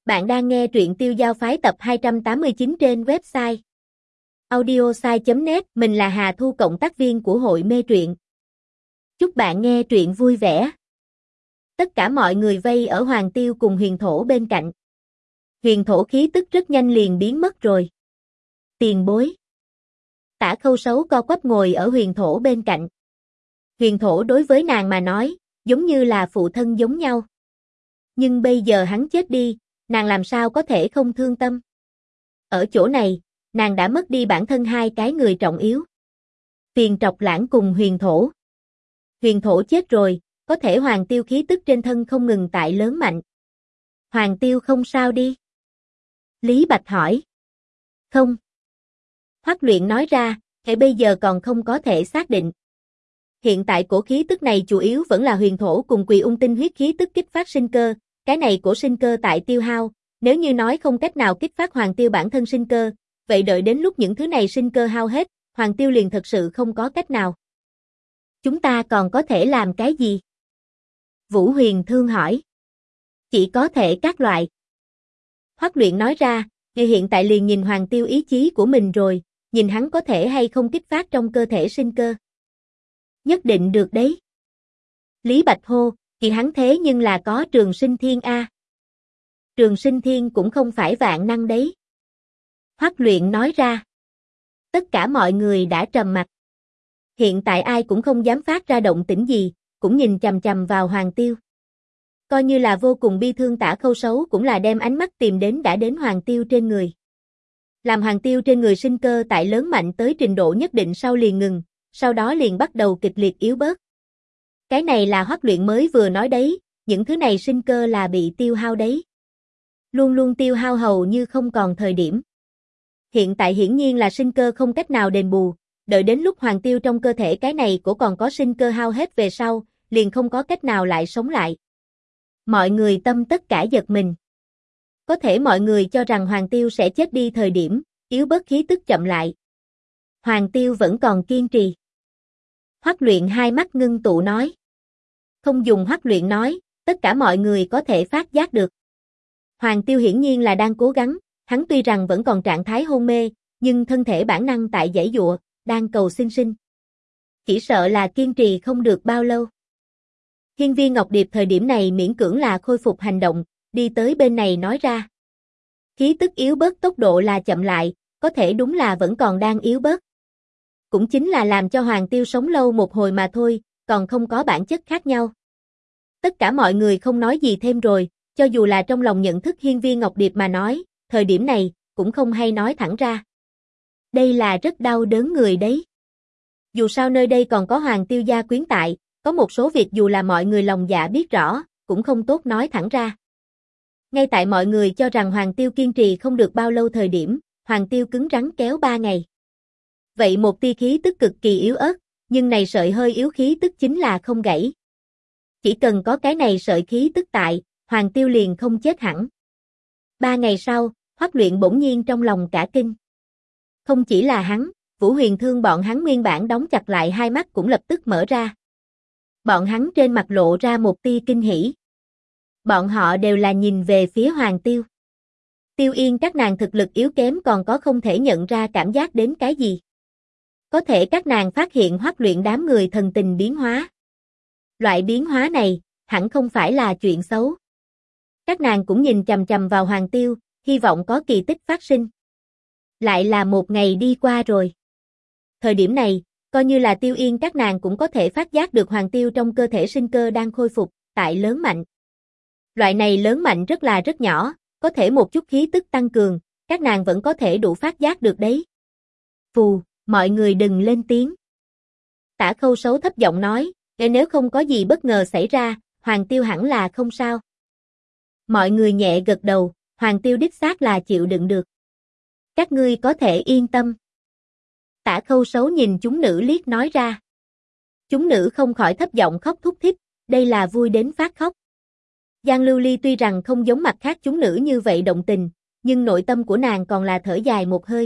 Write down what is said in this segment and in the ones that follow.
Bạn đang nghe truyện Tiêu Giao Phái tập 289 trên website audiosai.net. Mình là Hà Thu, cộng tác viên của hội mê truyện. Chúc bạn nghe truyện vui vẻ. Tất cả mọi người vây ở Hoàng Tiêu cùng Huyền Thổ bên cạnh. Huyền Thổ khí tức rất nhanh liền biến mất rồi. Tiền bối. Tả Khâu Sấu co quắp ngồi ở Huyền Thổ bên cạnh. Huyền Thổ đối với nàng mà nói, giống như là phụ thân giống nhau. Nhưng bây giờ hắn chết đi, nàng làm sao có thể không thương tâm. Ở chỗ này, nàng đã mất đi bản thân hai cái người trọng yếu. Tiền Trọc Lãng cùng Huyền Thổ. Huyền Thổ chết rồi, có thể Hoàng Tiêu khí tức trên thân không ngừng tại lớn mạnh. Hoàng Tiêu không sao đi? Lý Bạch hỏi. Không. Hoắc Luyện nói ra, cái bây giờ còn không có thể xác định. Hiện tại cổ khí tức này chủ yếu vẫn là Huyền Thổ cùng Quỳ Ung tinh huyết khí tức kích phát sinh cơ, cái này cổ sinh cơ tại tiêu hao, nếu như nói không cách nào kích phát Hoàng Tiêu bản thân sinh cơ, vậy đợi đến lúc những thứ này sinh cơ hao hết, Hoàng Tiêu liền thật sự không có cách nào. Chúng ta còn có thể làm cái gì? Vũ Huyền Thương hỏi. Chỉ có thể các loại. Hoắc Luyện nói ra, ngươi hiện tại liền nhìn Hoàng Tiêu ý chí của mình rồi, nhìn hắn có thể hay không kích phát trong cơ thể sinh cơ. Nhất định được đấy. Lý Bạch hô, thì hắn thế nhưng là có Trường Sinh Thiên a. Trường Sinh Thiên cũng không phải vạn năng đấy. Hoắc Luyện nói ra. Tất cả mọi người đã trầm mặc. Hiện tại ai cũng không dám phát ra động tĩnh gì, cũng nhìn chằm chằm vào Hoàng Tiêu. Coi như là vô cùng bi thương Tả Khâu Sấu cũng là đem ánh mắt tìm đến đã đến Hoàng Tiêu trên người. Làm Hoàng Tiêu trên người sinh cơ tại lớn mạnh tới trình độ nhất định sau liền ngừng, sau đó liền bắt đầu kịch liệt yếu bớt. Cái này là Hoắc Luyện mới vừa nói đấy, những thứ này sinh cơ là bị tiêu hao đấy. Luôn luôn tiêu hao hầu như không còn thời điểm. Hiện tại hiển nhiên là sinh cơ không cách nào đền bù, đợi đến lúc Hoàng Tiêu trong cơ thể cái này của còn có sinh cơ hao hết về sau, liền không có cách nào lại sống lại. Mọi người tâm tất cả giật mình. Có thể mọi người cho rằng Hoàng Tiêu sẽ chết đi thời điểm, yếu bớt khí tức chậm lại. Hoàng Tiêu vẫn còn kiên trì. Hoắc Luyện hai mắt ngưng tụ nói. Không dùng Hoắc Luyện nói, tất cả mọi người có thể phát giác được. Hoàng Tiêu hiển nhiên là đang cố gắng, hắn tuy rằng vẫn còn trạng thái hôn mê, nhưng thân thể bản năng tại giãy giụa, đang cầu sinh sinh. Chỉ sợ là kiên trì không được bao lâu. Hiên Viên Ngọc Điệp thời điểm này miễn cưỡng là khôi phục hành động, đi tới bên này nói ra. Khí tức yếu bớt tốc độ là chậm lại, có thể đúng là vẫn còn đang yếu bớt. Cũng chính là làm cho Hoàng Tiêu sống lâu một hồi mà thôi, còn không có bản chất khác nhau. Tất cả mọi người không nói gì thêm rồi, cho dù là trong lòng nhận thức Hiên Viên Ngọc Điệp mà nói, thời điểm này, cũng không hay nói thẳng ra. Đây là rất đau đớn người đấy. Dù sao nơi đây còn có Hoàng Tiêu gia quyến tại, có một số việc dù là mọi người lòng dạ biết rõ, cũng không tốt nói thẳng ra. Ngay tại mọi người cho rằng Hoàng Tiêu kiên trì không được bao lâu thời điểm, Hoàng Tiêu cứng rắn kéo 3 ngày. Vậy một tia khí tức cực kỳ yếu ớt, nhưng này sợi hơi yếu khí tức chính là không gãy. Chỉ cần có cái này sợi khí tức tại, Hoàng Tiêu liền không chết hẳn. 3 ngày sau, Hoắc Luyện bỗng nhiên trong lòng cả kinh. Không chỉ là hắn, Vũ Huyền Thương bọn hắn nguyên bản đóng chặt lại hai mắt cũng lập tức mở ra. Bọn hắn trên mặt lộ ra một tia kinh hỉ. Bọn họ đều là nhìn về phía Hoàng Tiêu. Tiêu Yên các nàng thực lực yếu kém còn có không thể nhận ra cảm giác đến cái gì. Có thể các nàng phát hiện Hoắc Luyện đám người thần tình biến hóa. Loại biến hóa này, hẳn không phải là chuyện xấu. Các nàng cũng nhìn chằm chằm vào Hoàng Tiêu, hy vọng có kỳ tích phát sinh. Lại là một ngày đi qua rồi. Thời điểm này, coi như là Tiêu Yên các nàng cũng có thể phát giác được Hoàng Tiêu trong cơ thể sinh cơ đang khôi phục, tại lớn mạnh. Loại này lớn mạnh rất nhỏ, có thể một chút khí tức tăng cường, các nàng vẫn có thể đủ phát giác được đấy. Phù, mọi người đừng lên tiếng. Tả Khâu Sấu thấp giọng nói, nếu không có gì bất ngờ xảy ra, Hoàng Tiêu hẳn là không sao. Mọi người nhẹ gật đầu, Hoàng Tiêu đích xác là chịu đựng được. Các ngươi có thể yên tâm. Tả Khâu Sấu nhìn chúng nữ liếc nói ra. Chúng nữ không khỏi thấp giọng khóc thút thít, đây là vui đến phát khóc. Giang Lưu Ly tuy rằng không giống mặt khác chúng nữ như vậy động tình, nhưng nội tâm của nàng còn là thở dài một hơi.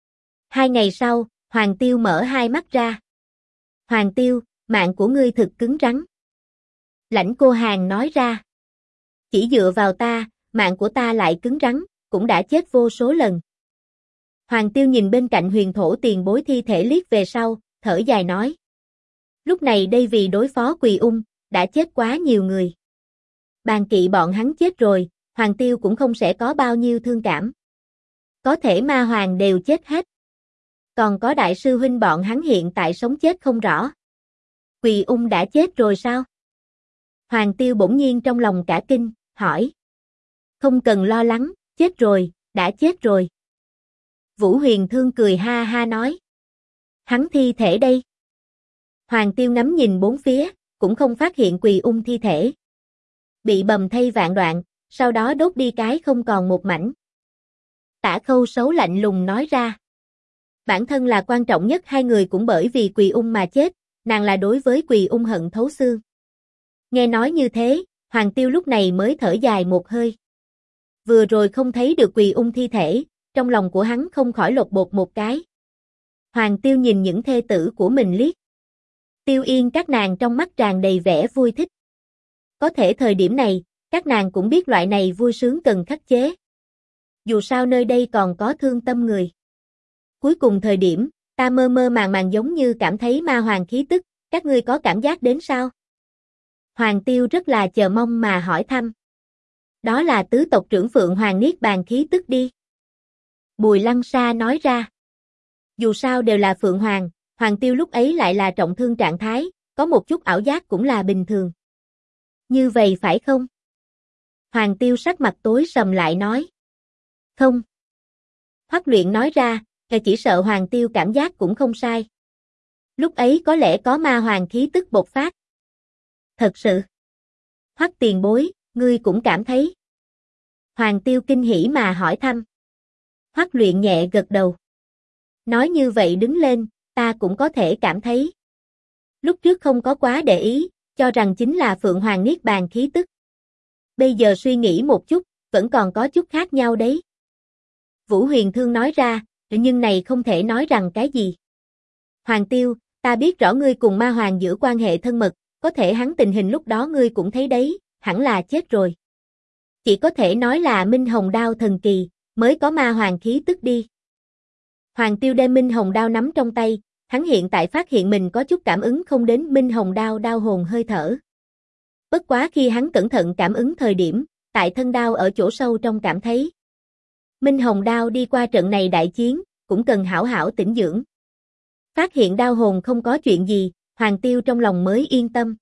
2 ngày sau, Hoàng Tiêu mở hai mắt ra. Hoàng Tiêu, mạng của ngươi thực cứng rắn. Lãnh Cô Hàn nói ra. Chỉ dựa vào ta, mạng của ta lại cứng rắn, cũng đã chết vô số lần. Hoàng Tiêu nhìn bên cạnh huyền thổ tiền bối thi thể liếc về sau, thở dài nói. Lúc này đây vì đối phó Quỳ Ung, đã chết quá nhiều người. Bàn kỵ bọn hắn chết rồi, Hoàng Tiêu cũng không sẽ có bao nhiêu thương cảm. Có thể ma hoàng đều chết hết. Còn có đại sư huynh bọn hắn hiện tại sống chết không rõ. Quỳ Ung đã chết rồi sao? Hoàng Tiêu bỗng nhiên trong lòng cả kinh, hỏi. Không cần lo lắng, chết rồi, đã chết rồi. Vũ Huyền Thương cười ha ha nói. Hắn thi thể đây. Hoàng Tiêu ngắm nhìn bốn phía, cũng không phát hiện Quỳ Ung thi thể. Bị bầm thây vạn đoạn, sau đó đốt đi cái không còn một mảnh. Tả Khâu Sấu lạnh lùng nói ra. Bản thân là quan trọng nhất, hai người cũng bởi vì Quỳ Ung mà chết, nàng là đối với Quỳ Ung hận thấu xương. Nghe nói như thế, Hoàng Tiêu lúc này mới thở dài một hơi. Vừa rồi không thấy được Quỳ Ung thi thể, trong lòng của hắn không khỏi lột bột một cái. Hoàng Tiêu nhìn những thê tử của mình liếc. Tiêu Yên các nàng trong mắt tràn đầy vẻ vui thích. Có thể thời điểm này, các nàng cũng biết loại này vui sướng cần khắc chế. Dù sao nơi đây còn có thương tâm người. Cuối cùng thời điểm, ta mơ mơ màng màng giống như cảm thấy ma hoàng khí tức, các ngươi có cảm giác đến sao? Hoàng Tiêu rất là chờ mong mà hỏi thăm. Đó là tứ tộc trưởng Phượng Hoàng Niết Bàn khí tức đi. Bùi Lăng Sa nói ra. Dù sao đều là Phượng Hoàng, Hoàng Tiêu lúc ấy lại là trọng thương trạng thái, có một chút ảo giác cũng là bình thường. Như vậy phải không? Hoàng Tiêu sắc mặt tối sầm lại nói. Không. Hoắc Luyện nói ra, chỉ sợ Hoàng Tiêu cảm giác cũng không sai. Lúc ấy có lẽ có ma hoàng khí tức bộc phát. Thật sự. Hoắc tiền bối, ngươi cũng cảm thấy. Hoàng Tiêu kinh hỉ mà hỏi thăm. Hoắc Luyện nhẹ gật đầu. Nói như vậy đứng lên, ta cũng có thể cảm thấy. Lúc trước không có quá để ý, cho rằng chính là Phượng Hoàng Niết Bàn khí tức. Bây giờ suy nghĩ một chút, vẫn còn có chút khác nhau đấy. Vũ Huyền Thương nói ra, nhưng này không thể nói rằng cái gì. Hoàng Tiêu, ta biết rõ ngươi cùng ma hoàng giữa quan hệ thân mật, có thể hắn tình hình lúc đó ngươi cũng thấy đấy, hẳn là chết rồi. Chỉ có thể nói là Minh Hồng Đao thần kỳ, mới có ma hoàng khí tức đi. Hoàng Tiêu đem Minh Hồng Đao nắm trong tay, hắn hiện tại phát hiện mình có chút cảm ứng không đến Minh Hồng Đao đao hồn hơi thở. Bất quá khi hắn cẩn thận cảm ứng thời điểm, tại thân đao ở chỗ sâu trong cảm thấy. Minh Hồng Đao đi qua trận này đại chiến, cũng cần hảo hảo tĩnh dưỡng. Phát hiện đao hồn không có chuyện gì, Hoàng Tiêu trong lòng mới yên tâm.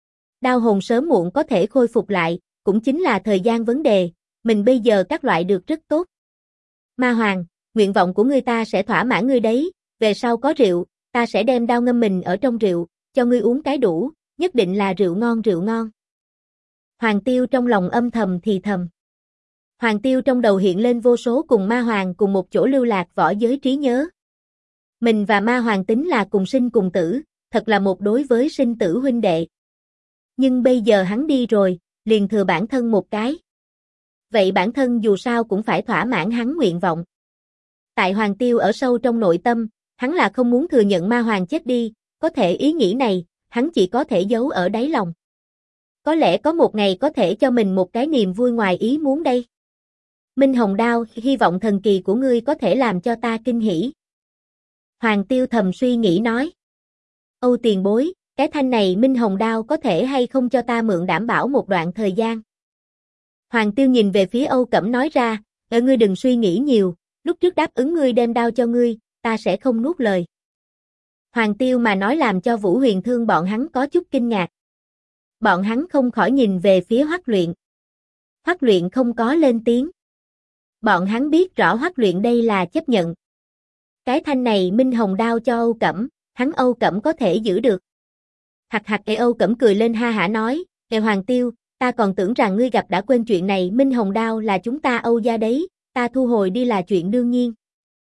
Đao hồn sớm muộn có thể khôi phục lại, cũng chính là thời gian vấn đề, mình bây giờ các loại được rất tốt. Ma Hoàng, nguyện vọng của ngươi ta sẽ thỏa mãn ngươi đấy, về sau có rượu, ta sẽ đem đao ngâm mình ở trong rượu, cho ngươi uống cái đủ, nhất định là rượu ngon rượu ngon. Hoàng Tiêu trong lòng âm thầm thì thầm. Hoàng Tiêu trong đầu hiện lên vô số cùng ma hoàng cùng một chỗ lưu lạc võ giới trí nhớ. Mình và ma hoàng tính là cùng sinh cùng tử, thật là một đối với sinh tử huynh đệ. Nhưng bây giờ hắn đi rồi, liền thừa bản thân một cái. Vậy bản thân dù sao cũng phải thỏa mãn hắn nguyện vọng. Tại Hoàng Tiêu ở sâu trong nội tâm, hắn là không muốn thừa nhận ma hoàng chết đi, có thể ý nghĩ này, hắn chỉ có thể giấu ở đáy lòng. Có lẽ có một ngày có thể cho mình một cái niềm vui ngoài ý muốn đây. Minh Hồng Đao, hy vọng thần kỳ của ngươi có thể làm cho ta kinh hỉ. Hoàng Tiêu thầm suy nghĩ nói. Âu tiền bối, cái thanh này Minh Hồng Đao có thể hay không cho ta mượn đảm bảo một đoạn thời gian. Hoàng Tiêu nhìn về phía Âu Cẩm nói ra, ngươi đừng suy nghĩ nhiều, lúc trước đáp ứng ngươi đem đao cho ngươi, ta sẽ không nuốt lời. Hoàng Tiêu mà nói làm cho Vũ Huyền Thương bọn hắn có chút kinh ngạc. Bọn hắn không khỏi nhìn về phía Hoắc Luyện. Hoắc Luyện không có lên tiếng. Bọn hắn biết rõ Hoắc Luyện đây là chấp nhận. Cái thanh này Minh Hồng Đao cho Âu Cẩm, hắn Âu Cẩm có thể giữ được. Hạc hạc Âu Cẩm cười lên ha hả nói, Hoàng Tiêu, ta còn tưởng rằng ngươi gặp đã quên chuyện này, Minh Hồng Đao là chúng ta Âu gia đấy, ta thu hồi đi là chuyện đương nhiên.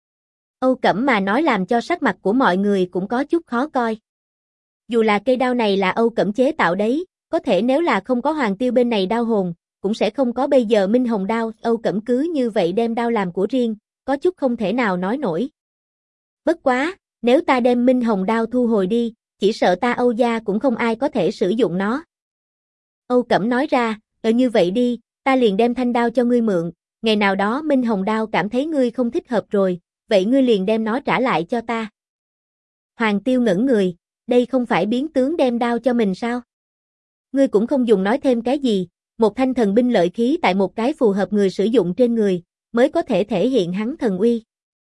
Âu Cẩm mà nói làm cho sắc mặt của mọi người cũng có chút khó coi. Dù là cây đao này là Âu Cẩm chế tạo đấy, có thể nếu là không có Hoàng Tiêu bên này đao hồn, cũng sẽ không có bây giờ Minh Hồng Đao, Âu Cẩm cứ như vậy đem đao làm của riêng, có chút không thể nào nói nổi. Bất quá, nếu ta đem Minh Hồng Đao thu hồi đi, chỉ sợ ta Âu gia cũng không ai có thể sử dụng nó. Âu Cẩm nói ra, như vậy đi, ta liền đem thanh đao cho ngươi mượn, ngày nào đó Minh Hồng đao cảm thấy ngươi không thích hợp rồi, vậy ngươi liền đem nó trả lại cho ta. Hoàng Tiêu ngẩn người, đây không phải biến tướng đem đao cho mình sao? Ngươi cũng không dùng nói thêm cái gì, một thanh thần binh lợi khí tại một cái phù hợp người sử dụng trên người, mới có thể thể hiện hắn thần uy.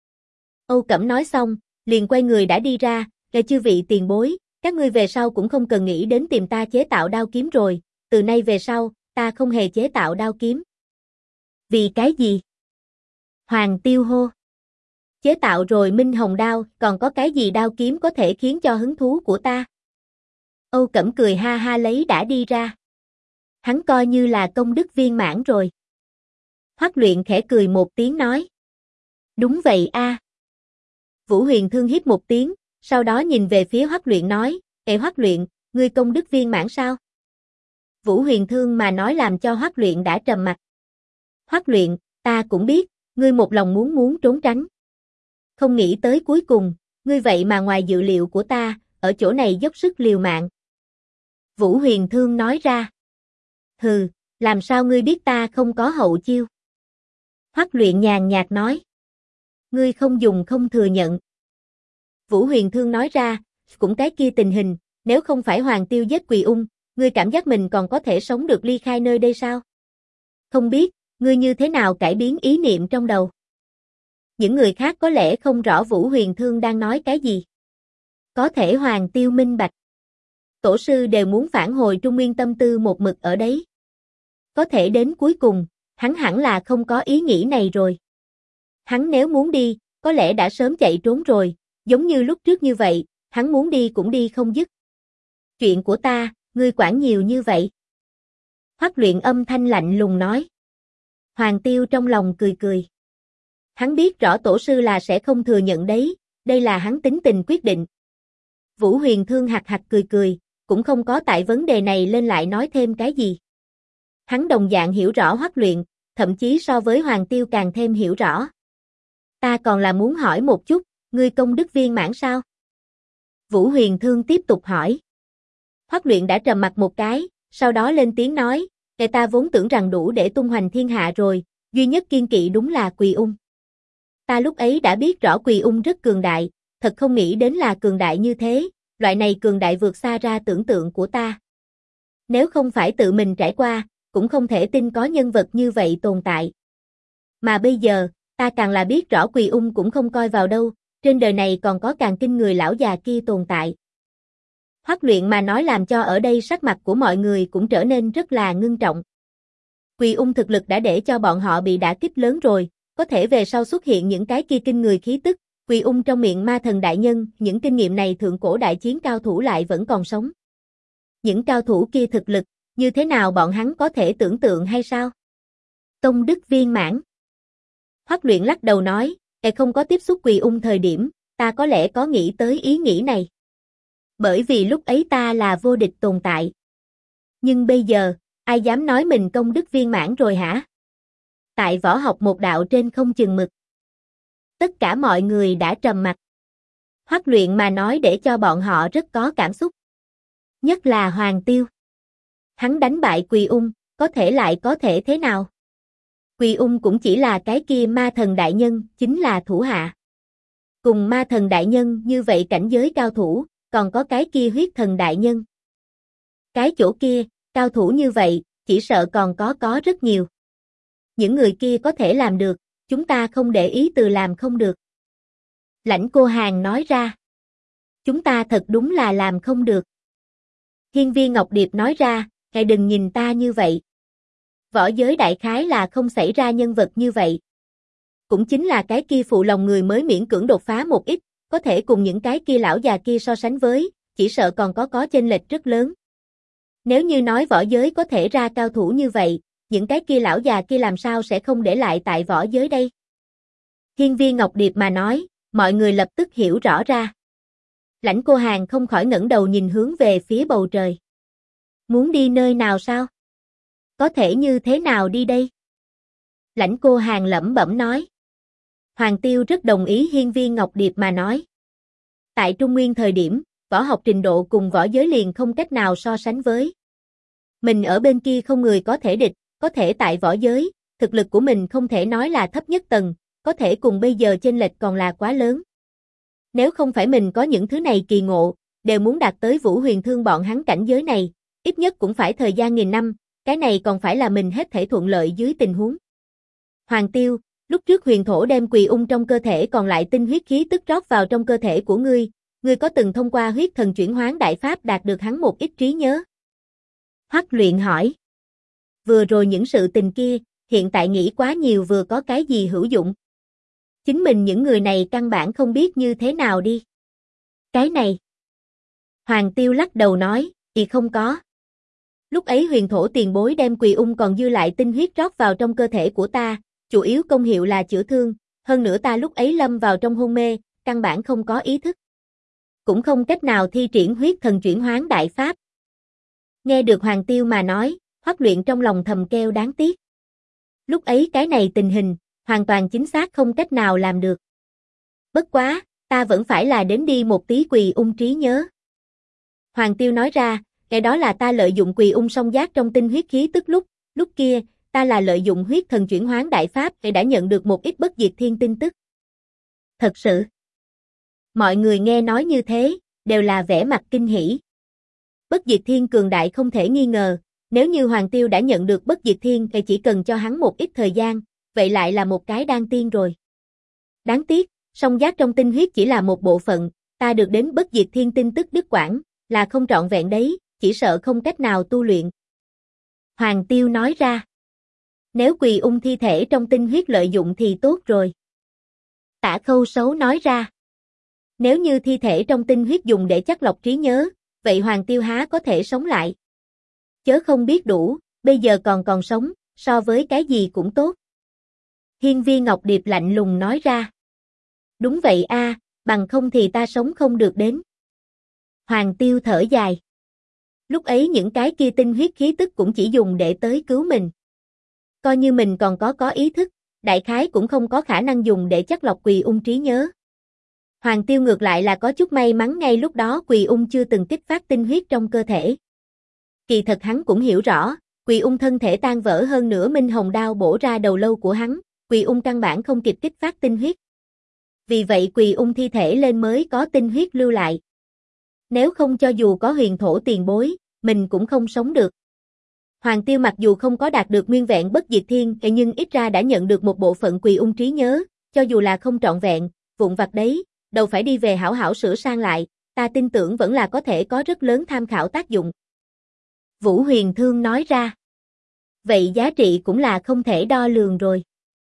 Âu Cẩm nói xong, liền quay người đã đi ra, chư vị tiền bối, các ngươi về sau cũng không cần nghĩ đến tìm ta chế tạo đao kiếm rồi, từ nay về sau, ta không hề chế tạo đao kiếm. Vì cái gì? Hoàng Tiêu hô. Chế tạo rồi Minh Hồng đao, còn có cái gì đao kiếm có thể khiến cho hứng thú của ta? Âu Cẩm cười ha ha lấy đã đi ra. Hắn coi như là công đức viên mãn rồi. Hoắc Luyện khẽ cười một tiếng nói. Đúng vậy a. Vũ Huyền Thương hít một tiếng, sau đó nhìn về phía Hoắc Luyện nói, Hoắc Luyện, ngươi công đức viên mãn sao? Vũ Huyền Thương mà nói làm cho Hoắc Luyện đã trầm mặt. Hoắc Luyện, ta cũng biết, ngươi một lòng muốn trốn tránh. Không nghĩ tới cuối cùng, ngươi vậy mà ngoài dự liệu của ta, ở chỗ này dốc sức liều mạng. Vũ Huyền Thương nói ra. Hừ, làm sao ngươi biết ta không có hậu chiêu? Hoắc Luyện nhàn nhạt nói. Ngươi không dùng không thừa nhận. Vũ Huyền Thương nói ra, cũng cái kia tình hình, nếu không phải Hoàng Tiêu giết Quỳ Ung, ngươi cảm giác mình còn có thể sống được ly khai nơi đây sao? Không biết, ngươi như thế nào cải biến ý niệm trong đầu? Những người khác có lẽ không rõ Vũ Huyền Thương đang nói cái gì. Có thể Hoàng Tiêu minh bạch. Tổ sư đều muốn phản hồi Trung Nguyên tâm tư một mực ở đấy. Có thể đến cuối cùng, hắn hẳn là không có ý nghĩ này rồi. Hắn nếu muốn đi, có lẽ đã sớm chạy trốn rồi, giống như lúc trước như vậy, hắn muốn đi cũng đi không dứt. Chuyện của ta, ngươi quản nhiều như vậy. Hoắc Luyện âm thanh lạnh lùng nói. Hoàng Tiêu trong lòng cười cười. Hắn biết rõ tổ sư là sẽ không thừa nhận đấy, đây là hắn tính tình quyết định. Vũ Huyền Thương hạc hạc cười cười, cũng không có tại vấn đề này lên lại nói thêm cái gì. Hắn đồng dạng hiểu rõ Hoắc Luyện, thậm chí so với Hoàng Tiêu càng thêm hiểu rõ. Ta còn là muốn hỏi một chút, ngươi công đức viên mãn sao? Vũ Huyền Thương tiếp tục hỏi. Hoắc Luyện đã trầm mặt một cái, sau đó lên tiếng nói, ta vốn tưởng rằng đủ để tung hoành thiên hạ rồi, duy nhất kiên kỵ đúng là Quỳ Ung. Ta lúc ấy đã biết rõ Quỳ Ung rất cường đại, thật không nghĩ đến là cường đại như thế, loại này cường đại vượt xa ra tưởng tượng của ta. Nếu không phải tự mình trải qua, cũng không thể tin có nhân vật như vậy tồn tại. Mà bây giờ, ta càng là biết rõ Quỳ Ung cũng không coi vào đâu, trên đời này còn có càng kinh người lão già kia tồn tại. Hoắc Luyện mà nói làm cho ở đây sắc mặt của mọi người cũng trở nên rất là ngưng trọng. Quỳ Ung thực lực đã để cho bọn họ bị đả kích lớn rồi, có thể về sau xuất hiện những cái kia kinh người khí tức, Quỳ Ung trong miệng ma thần đại nhân, những kinh nghiệm này thượng cổ đại chiến cao thủ lại vẫn còn sống. Những cao thủ kia thực lực, như thế nào bọn hắn có thể tưởng tượng hay sao? Công đức viên mãn. Hoắc Luyện lắc đầu nói, không có tiếp xúc Quỳ Ung thời điểm, ta có lẽ có nghĩ tới ý nghĩ này. Bởi vì lúc ấy ta là vô địch tồn tại. Nhưng bây giờ, ai dám nói mình công đức viên mãn rồi hả? Tại võ học một đạo trên không chừng mực. Tất cả mọi người đã trầm mặc. Hoắc Luyện mà nói để cho bọn họ rất có cảm xúc. Nhất là Hoàng Tiêu. Hắn đánh bại Quỳ Ung, có thể lại có thể thế nào? Quỳ Ung cũng chỉ là cái kia ma thần đại nhân, chính là thủ hạ. Cùng ma thần đại nhân như vậy cảnh giới cao thủ, còn có cái kia huyết thần đại nhân. Cái chỗ kia, cao thủ như vậy, chỉ sợ còn có rất nhiều. Những người kia có thể làm được, chúng ta không để ý từ làm không được. Lãnh Cô Hàn nói ra. Chúng ta thật đúng là làm không được. Hiên Viên Ngọc Điệp nói ra, ngài đừng nhìn ta như vậy. Võ giới đại khái là không xảy ra nhân vật như vậy. Cũng chính là cái kia phụ lòng người mới miễn cưỡng đột phá một ít, có thể cùng những cái kia lão già kia so sánh với, chỉ sợ còn có chênh lệch rất lớn. Nếu như nói võ giới có thể ra cao thủ như vậy, những cái kia lão già kia làm sao sẽ không để lại tại võ giới đây? Hiên Viên Ngọc Điệp mà nói, mọi người lập tức hiểu rõ ra. Lãnh Cô Hàn không khỏi ngẩng đầu nhìn hướng về phía bầu trời. Muốn đi nơi nào sao? Có thể như thế nào đi đây? Lãnh Cô Hàn lẩm bẩm nói. Hoàng Tiêu rất đồng ý Hiên Viên Ngọc Điệp mà nói. Tại Trung Nguyên thời điểm, võ học trình độ cùng võ giới liền không cách nào so sánh với. Mình ở bên kia không người có thể địch, có thể tại võ giới, thực lực của mình không thể nói là thấp nhất tầng, có thể cùng bây giờ chênh lệch còn là quá lớn. Nếu không phải mình có những thứ này kỳ ngộ, đều muốn đạt tới Vũ Huyền Thương bọn hắn cảnh giới này, ít nhất cũng phải thời gian nghìn năm, cái này còn phải là mình hết thảy thuận lợi dưới tình huống. Hoàng Tiêu, lúc trước huyền thổ đem Quỳ Ung trong cơ thể còn lại tinh huyết khí tức rót vào trong cơ thể của ngươi có từng thông qua huyết thần chuyển hoán đại pháp đạt được hắn một ít trí nhớ? Hoắc Luyện hỏi. Vừa rồi những sự tình kia, hiện tại nghĩ quá nhiều vừa có cái gì hữu dụng. Chính mình những người này căn bản không biết như thế nào đi. Cái này. Hoàng Tiêu lắc đầu nói, không có. Lúc ấy huyền thổ tiền bối đem Quỳ Ung còn dư lại tinh huyết rót vào trong cơ thể của ta, chủ yếu công hiệu là chữa thương, hơn nữa ta lúc ấy lâm vào trong hôn mê, căn bản không có ý thức. Cũng không cách nào thi triển huyết thần chuyển hoán đại pháp. Nghe được Hoàng Tiêu mà nói, Hoắc Luyện trong lòng thầm kêu đáng tiếc. Lúc ấy cái này tình hình, hoàn toàn chính xác không cách nào làm được. Bất quá, ta vẫn phải là đến đi một tí Quỳ Ung trí nhớ. Hoàng Tiêu nói ra, cái đó là ta lợi dụng Quỳ Ung song giác trong tinh huyết khí tức lúc kia, ta là lợi dụng huyết thần chuyển hoán đại pháp để đã nhận được một ít bất diệt thiên tin tức. Thật sự. Mọi người nghe nói như thế, đều là vẻ mặt kinh hỉ. Bất diệt thiên cường đại không thể nghi ngờ, nếu như Hoàng Tiêu đã nhận được bất diệt thiên thì chỉ cần cho hắn một ít thời gian, vậy lại là một cái đan tiên rồi. Đáng tiếc, song giác trong tinh huyết chỉ là một bộ phận, ta được đến bất diệt thiên tin tức đứt quãng, là không trọn vẹn đấy, chỉ sợ không cách nào tu luyện. Hoàng Tiêu nói ra. Nếu Quỳ Ung thi thể trong tinh huyết lợi dụng thì tốt rồi. Tả Khâu Sấu nói ra. Nếu như thi thể trong tinh huyết dùng để chắc lọc trí nhớ, vậy Hoàng Tiêu há có thể sống lại. Chớ không biết đủ, bây giờ còn sống, so với cái gì cũng tốt. Hiên Viên Ngọc Điệp lạnh lùng nói ra. Đúng vậy a, bằng không thì ta sống không được đến. Hoàng Tiêu thở dài. Lúc ấy những cái kia tinh huyết khí tức cũng chỉ dùng để tới cứu mình. Coi như mình còn có ý thức, đại khái cũng không có khả năng dùng để chắc lọc Quỳ Ung trí nhớ. Hoàng Tiêu ngược lại là có chút may mắn ngay lúc đó Quỳ Ung chưa từng kích phát tinh huyết trong cơ thể. Kỳ thật hắn cũng hiểu rõ, Quỳ Ung thân thể tan vỡ hơn nữa Minh Hồng đao bổ ra đầu lâu của hắn, Quỳ Ung căn bản không kịp kích phát tinh huyết. Vì vậy Quỳ Ung thi thể lên mới có tinh huyết lưu lại. Nếu không cho dù có huyền thổ tiền bối, mình cũng không sống được. Hoàng Tiêu mặc dù không có đạt được nguyên vẹn bất diệt thiên, nhưng ít ra đã nhận được một bộ phận Quỳ Ung trí nhớ, cho dù là không trọn vẹn, vụn vặt đấy, đâu phải đi về hảo hảo sửa sang lại, ta tin tưởng vẫn là có thể có rất lớn tham khảo tác dụng. Vũ Huyền Thương nói ra. Vậy giá trị cũng là không thể đo lường rồi.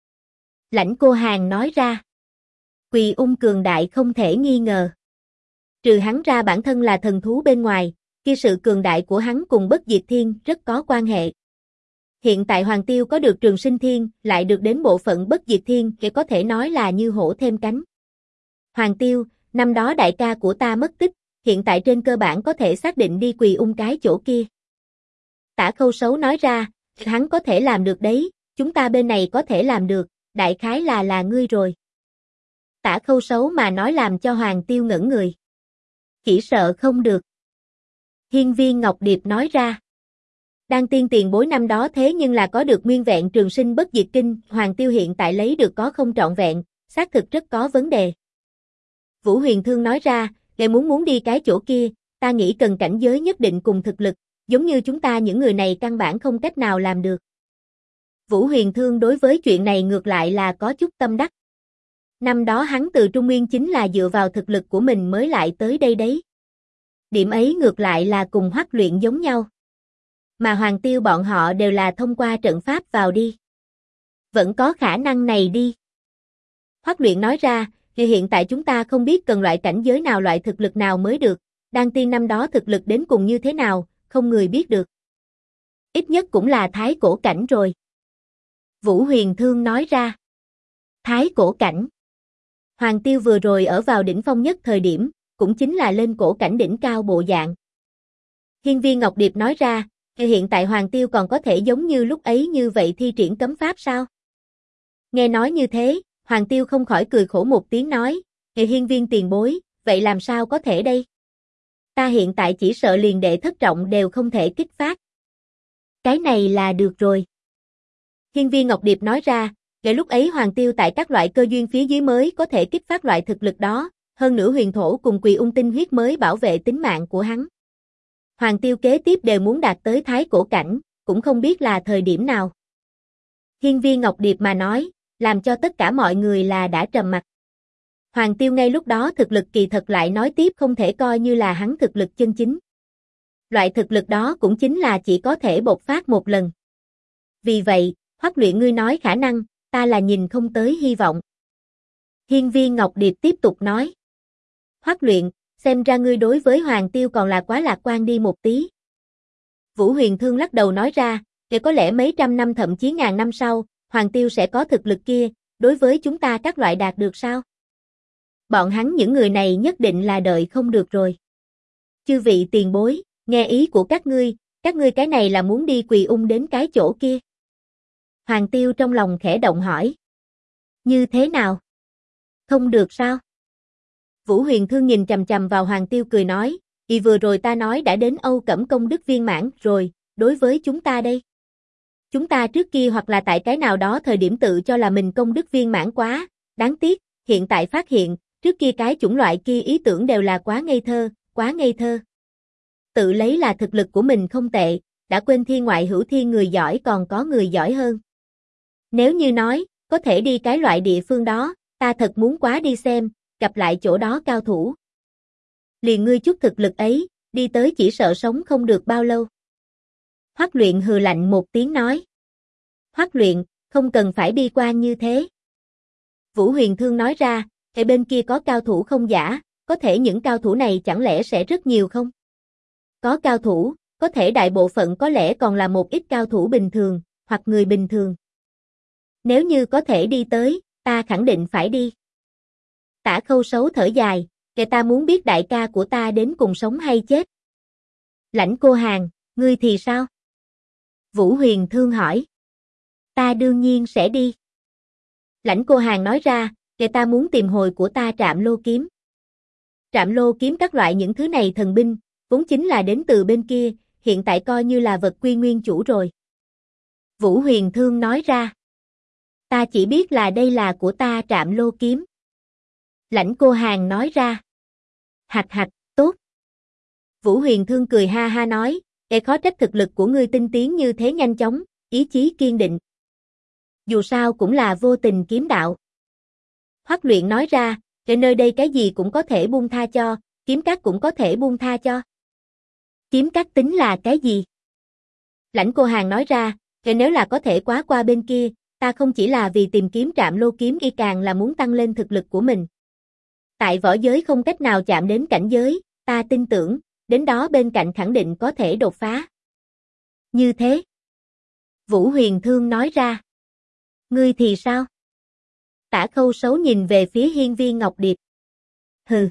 Lãnh Cô Hàn nói ra. Quỳ Ung cường đại không thể nghi ngờ. Trừ hắn ra bản thân là thần thú bên ngoài, kia sự cường đại của hắn cùng bất diệt thiên rất có quan hệ. Hiện tại Hoàng Tiêu có được trường sinh thiên, lại được đến bộ phận bất diệt thiên, thì có thể nói là như hổ thêm cánh. Hoàng Tiêu, năm đó đại ca của ta mất tích, hiện tại trên cơ bản có thể xác định đi Quỳ Ung cái chỗ kia. Tả Khâu Sấu nói ra, hắn có thể làm được đấy, chúng ta bên này có thể làm được, đại khái là ngươi rồi. Tả Khâu Sấu mà nói làm cho Hoàng Tiêu ngẩn người. Chỉ sợ không được. Hiên Viên Ngọc Điệp nói ra. Đan tiên tiền bối năm đó thế nhưng là có được nguyên vẹn trường sinh bất diệt kinh, Hoàng Tiêu hiện tại lấy được có không trọn vẹn, xác thực rất có vấn đề. Vũ Huyền Thương nói ra, ngài muốn đi cái chỗ kia, ta nghĩ cần cảnh giới nhất định cùng thực lực, giống như chúng ta những người này căn bản không cách nào làm được. Vũ Huyền Thương đối với chuyện này ngược lại là có chút tâm đắc. Năm đó hắn từ Trung Nguyên chính là dựa vào thực lực của mình mới lại tới đây đấy. Điểm ấy ngược lại là cùng Hoắc Luyện giống nhau. Mà Hoàng Tiêu bọn họ đều là thông qua trận pháp vào đi. Vẫn có khả năng này đi. Hoắc Luyện nói ra, hiện tại chúng ta không biết cần loại cảnh giới nào loại thực lực nào mới được, Đan tiên năm đó thực lực đến cùng như thế nào, không người biết được. Ít nhất cũng là thái cổ cảnh rồi. Vũ Huyền Thương nói ra. Thái cổ cảnh. Hoàng Tiêu vừa rồi ở vào đỉnh phong nhất thời điểm, cũng chính là lên cổ cảnh đỉnh cao bộ dạng. Hiên Viên Ngọc Điệp nói ra, hiện tại Hoàng Tiêu còn có thể giống như lúc ấy như vậy thi triển cấm pháp sao? Nghe nói như thế, Hoàng Tiêu không khỏi cười khổ một tiếng nói, Hiên Viên tiền bối, vậy làm sao có thể đây? Ta hiện tại chỉ sợ liền đệ thất trọng đều không thể kích phát. Cái này là được rồi. Hiên viên Ngọc Điệp nói ra, ngay lúc ấy Hoàng Tiêu tại các loại cơ duyên phía dưới mới có thể kích phát loại thực lực đó, hơn nữa huyền thổ cùng Quỳ Ung tinh huyết mới bảo vệ tính mạng của hắn. Hoàng Tiêu kế tiếp đều muốn đạt tới thái cổ cảnh, cũng không biết là thời điểm nào. Hiên viên Ngọc Điệp mà nói, làm cho tất cả mọi người là đã trầm mặc. Hoàng Tiêu ngay lúc đó thực lực kỳ thật lại nói tiếp không thể coi như là hắn thực lực chân chính. Loại thực lực đó cũng chính là chỉ có thể bộc phát một lần. Vì vậy, Hoắc Luyện ngươi nói khả năng, ta là nhìn không tới hy vọng. Hiên viên Ngọc Điệp tiếp tục nói. Hoắc Luyện, xem ra ngươi đối với Hoàng Tiêu còn là quá lạc quan đi một tí. Vũ Huyền Thương lắc đầu nói ra, để có lẽ mấy trăm năm thậm chí ngàn năm sau, Hoàng Tiêu sẽ có thực lực kia, đối với chúng ta các loại đạt được sao? Bọn hắn những người này nhất định là đợi không được rồi. Chư vị tiền bối, nghe ý của các ngươi cái này là muốn đi Quỳ Ung đến cái chỗ kia. Hoàng Tiêu trong lòng khẽ động hỏi. Như thế nào? Không được sao? Vũ Huyền Thương nhìn chằm chằm vào Hoàng Tiêu cười nói, vừa rồi ta nói đã đến Âu Cẩm công đức viên mãn rồi, đối với chúng ta đây. Chúng ta trước kia hoặc là tại cái nào đó thời điểm tự cho là mình công đức viên mãn quá, đáng tiếc, hiện tại phát hiện, trước kia cái chủng loại kia ý tưởng đều là quá ngây thơ, quá ngây thơ. Tự lấy là thực lực của mình không tệ, đã quên thiên ngoại hữu thiên người giỏi còn có người giỏi hơn. Nếu như nói, có thể đi cái loại địa phương đó, ta thật muốn quá đi xem, gặp lại chỗ đó cao thủ. Liền ngươi chút thực lực ấy, đi tới chỉ sợ sống không được bao lâu. Hoắc Luyện hừ lạnh một tiếng nói. Hoắc Luyện, không cần phải bi quan như thế. Vũ Huyền Thương nói ra, ở bên kia có cao thủ không giả, có thể những cao thủ này chẳng lẽ sẽ rất nhiều không? Có cao thủ, có thể đại bộ phận có lẽ còn là một ít cao thủ bình thường, hoặc người bình thường. Nếu như có thể đi tới, ta khẳng định phải đi. Tả Khâu Sấu thở dài, kẻ ta muốn biết đại ca của ta đến cùng sống hay chết. Lãnh Cô Hàn, ngươi thì sao? Vũ Huyền Thương hỏi. Ta đương nhiên sẽ đi. Lãnh Cô Hàn nói ra, kẻ ta muốn tìm hồi của ta Trạm Lô kiếm. Trạm Lô kiếm các loại những thứ này thần binh, vốn chính là đến từ bên kia, hiện tại coi như là vật quy nguyên chủ rồi. Vũ Huyền Thương nói ra. Ta chỉ biết là đây là của ta Trạm Lô kiếm. Lãnh Cô Hàn nói ra. Hạch hạch, tốt. Vũ Huyền Thương cười ha ha nói, khó trách thực lực của ngươi tinh tiến như thế nhanh chóng, ý chí kiên định. Dù sao cũng là vô tình kiếm đạo. Hoắc Luyện nói ra, nơi đây cái gì cũng có thể buông tha cho, kiếm cắt cũng có thể buông tha cho. Kiếm cắt tính là cái gì? Lãnh Cô Hàn nói ra, nếu là có thể quá qua bên kia, ta không chỉ là vì tìm kiếm Trạm Lô kiếm y càng là muốn tăng lên thực lực của mình. Tại võ giới không cách nào chạm đến cảnh giới, ta tin tưởng, đến đó bên cạnh khẳng định có thể đột phá. Như thế. Vũ Huyền Thương nói ra. Ngươi thì sao? Tả Khâu Sấu nhìn về phía hiên viên Ngọc Điệp. Hừ.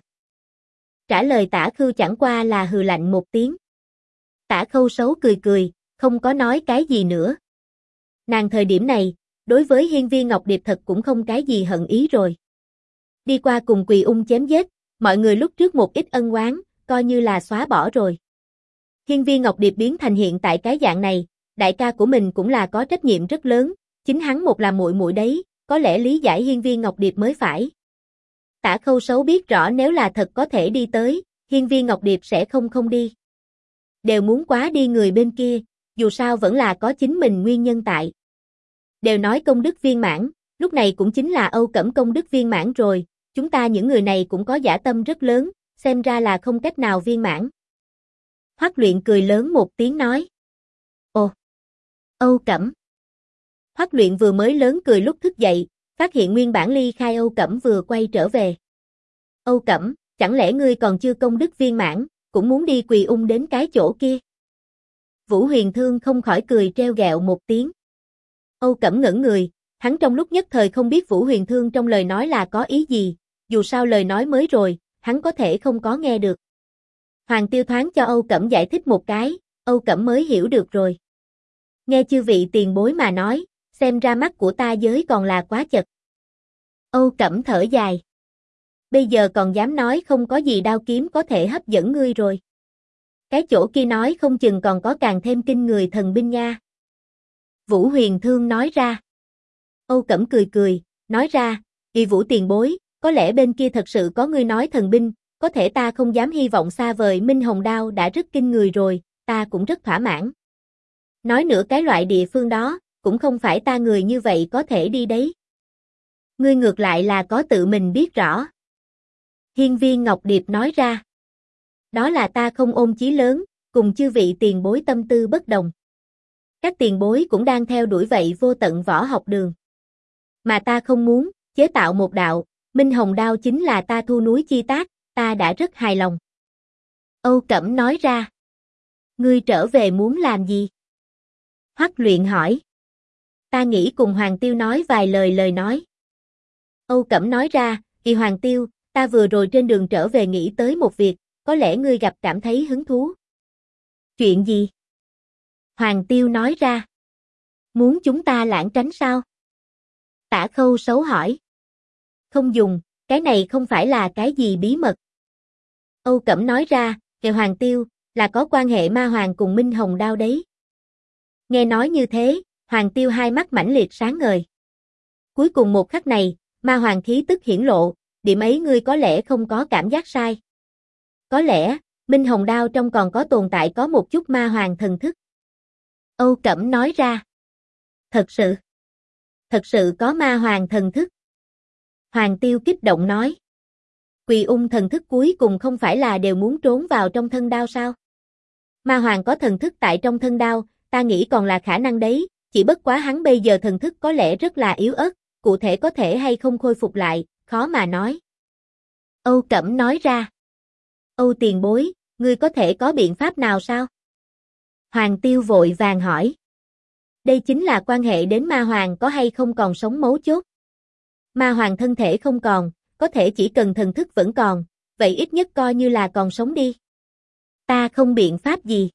Trả lời Tả Khưu chẳng qua là hừ lạnh một tiếng. Tả Khâu Sấu cười cười, không có nói cái gì nữa. Nàng thời điểm này, đối với hiên viên Ngọc Điệp thật cũng không cái gì hận ý rồi. Đi qua cùng Quỳ Ung chém giết, mọi người lúc trước một ít ân oán, coi như là xóa bỏ rồi. Hiên viên Ngọc Điệp biến thành hiện tại cái dạng này, đại ca của mình cũng là có trách nhiệm rất lớn, chính hắn một là muội muội đấy, có lẽ lý giải hiên viên Ngọc Điệp mới phải. Tả Khâu Sấu biết rõ nếu là thật có thể đi tới, hiên viên Ngọc Điệp sẽ không đi. Đều muốn quá đi người bên kia, dù sao vẫn là có chính mình nguyên nhân tại. Đều nói công đức viên mãn, lúc này cũng chính là Âu Cẩm công đức viên mãn rồi, chúng ta những người này cũng có dã tâm rất lớn, xem ra là không cách nào viên mãn. Hoắc Luyện cười lớn một tiếng nói. Ồ! Âu Cẩm! Hoắc Luyện vừa mới lớn cười lúc thức dậy, phát hiện nguyên bản ly khai Âu Cẩm vừa quay trở về. Âu Cẩm, chẳng lẽ ngươi còn chưa công đức viên mãn, cũng muốn đi Quỳ Ung đến cái chỗ kia? Vũ Huyền Thương không khỏi cười treo gẹo một tiếng. Âu Cẩm ngẩn người, hắn trong lúc nhất thời không biết Vũ Huyền Thương trong lời nói là có ý gì, dù sao lời nói mới rồi, hắn có thể không có nghe được. Hoàng Tiêu thoáng cho Âu Cẩm giải thích một cái, Âu Cẩm mới hiểu được rồi. Nghe chư vị tiền bối mà nói, xem ra mắt của ta giới còn là quá chật. Âu Cẩm thở dài. Bây giờ còn dám nói không có gì đao kiếm có thể hấp dẫn ngươi rồi. Cái chỗ kia nói không chừng còn có càng thêm kinh người thần binh nha. Vũ Huyền Thương nói ra. Âu Cẩm cười cười, nói ra, Vũ tiền bối, có lẽ bên kia thật sự có ngươi nói thần binh, có thể ta không dám hy vọng xa vời, Minh Hồng Đao đã rất kinh người rồi, ta cũng rất thỏa mãn. Nói nữa cái loại địa phương đó, cũng không phải ta người như vậy có thể đi đấy. Ngươi ngược lại là có tự mình biết rõ. Hiên Viên Ngọc Điệp nói ra. Đó là ta không ôm chí lớn, cùng chư vị tiền bối tâm tư bất đồng. Các tiền bối cũng đang theo đuổi vậy vô tận võ học đường. Mà ta không muốn, chế tạo một đạo, Minh Hồng Đao chính là ta thu núi chi tác, ta đã rất hài lòng. Âu Cẩm nói ra. Ngươi trở về muốn làm gì? Hoắc Luyện hỏi. Ta nghĩ cùng Hoàng Tiêu nói vài lời nói. Âu Cẩm nói ra, Hoàng Tiêu, ta vừa rồi trên đường trở về nghĩ tới một việc, có lẽ ngươi gặp cảm thấy hứng thú. Chuyện gì? Hoàng Tiêu nói ra. Muốn chúng ta lảng tránh sao? Tả Khâu xấu hỏi. Không dùng, cái này không phải là cái gì bí mật. Âu Cẩm nói ra, Hoàng Tiêu, là có quan hệ Ma Hoàng cùng Minh Hồng Đao đấy. Nghe nói như thế, Hoàng Tiêu hai mắt mãnh liệt sáng ngời. Cuối cùng một khắc này, Ma Hoàng khí tức hiển lộ, điểm ấy ngươi có lẽ không có cảm giác sai. Có lẽ, Minh Hồng Đao trong còn có tồn tại có một chút Ma Hoàng thần thức. Âu Cẩm nói ra. Thật sự có Ma Hoàng thần thức. Hoàng Tiêu kích động nói. Quỳ ung thần thức cuối cùng không phải là đều muốn trốn vào trong thân đao sao? Ma Hoàng có thần thức tại trong thân đao, ta nghĩ còn là khả năng đấy, chỉ bất quá hắn bây giờ thần thức có lẽ rất là yếu ớt, cụ thể có thể hay không khôi phục lại, khó mà nói. Âu Cẩm nói ra. Âu tiền bối, ngươi có thể có biện pháp nào sao? Hoàng Tiêu vội vàng hỏi. Đây chính là quan hệ đến Ma Hoàng có hay không còn sống mấu chốt. Ma Hoàng thân thể không còn, có thể chỉ cần thần thức vẫn còn, vậy ít nhất coi như là còn sống đi. Ta không biện pháp gì.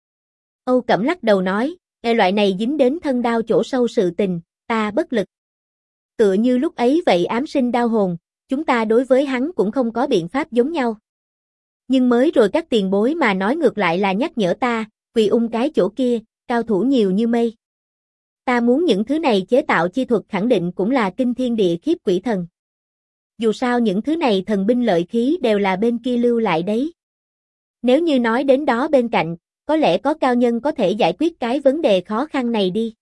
Âu Cẩm lắc đầu nói, loại này dính đến thân đao chỗ sâu sự tình, ta bất lực. Tựa như lúc ấy vậy ám sinh đao hồn, chúng ta đối với hắn cũng không có biện pháp giống nhau. Nhưng mới rồi các tiền bối mà nói ngược lại là nhắc nhở ta, Quỳ ung cái chỗ kia, cao thủ nhiều như mây. Ta muốn những thứ này chế tạo chi thuật khẳng định cũng là kinh thiên địa khiếp quỷ thần. Dù sao những thứ này thần binh lợi khí đều là bên kia lưu lại đấy. Nếu như nói đến đó bên cạnh, có lẽ có cao nhân có thể giải quyết cái vấn đề khó khăn này đi.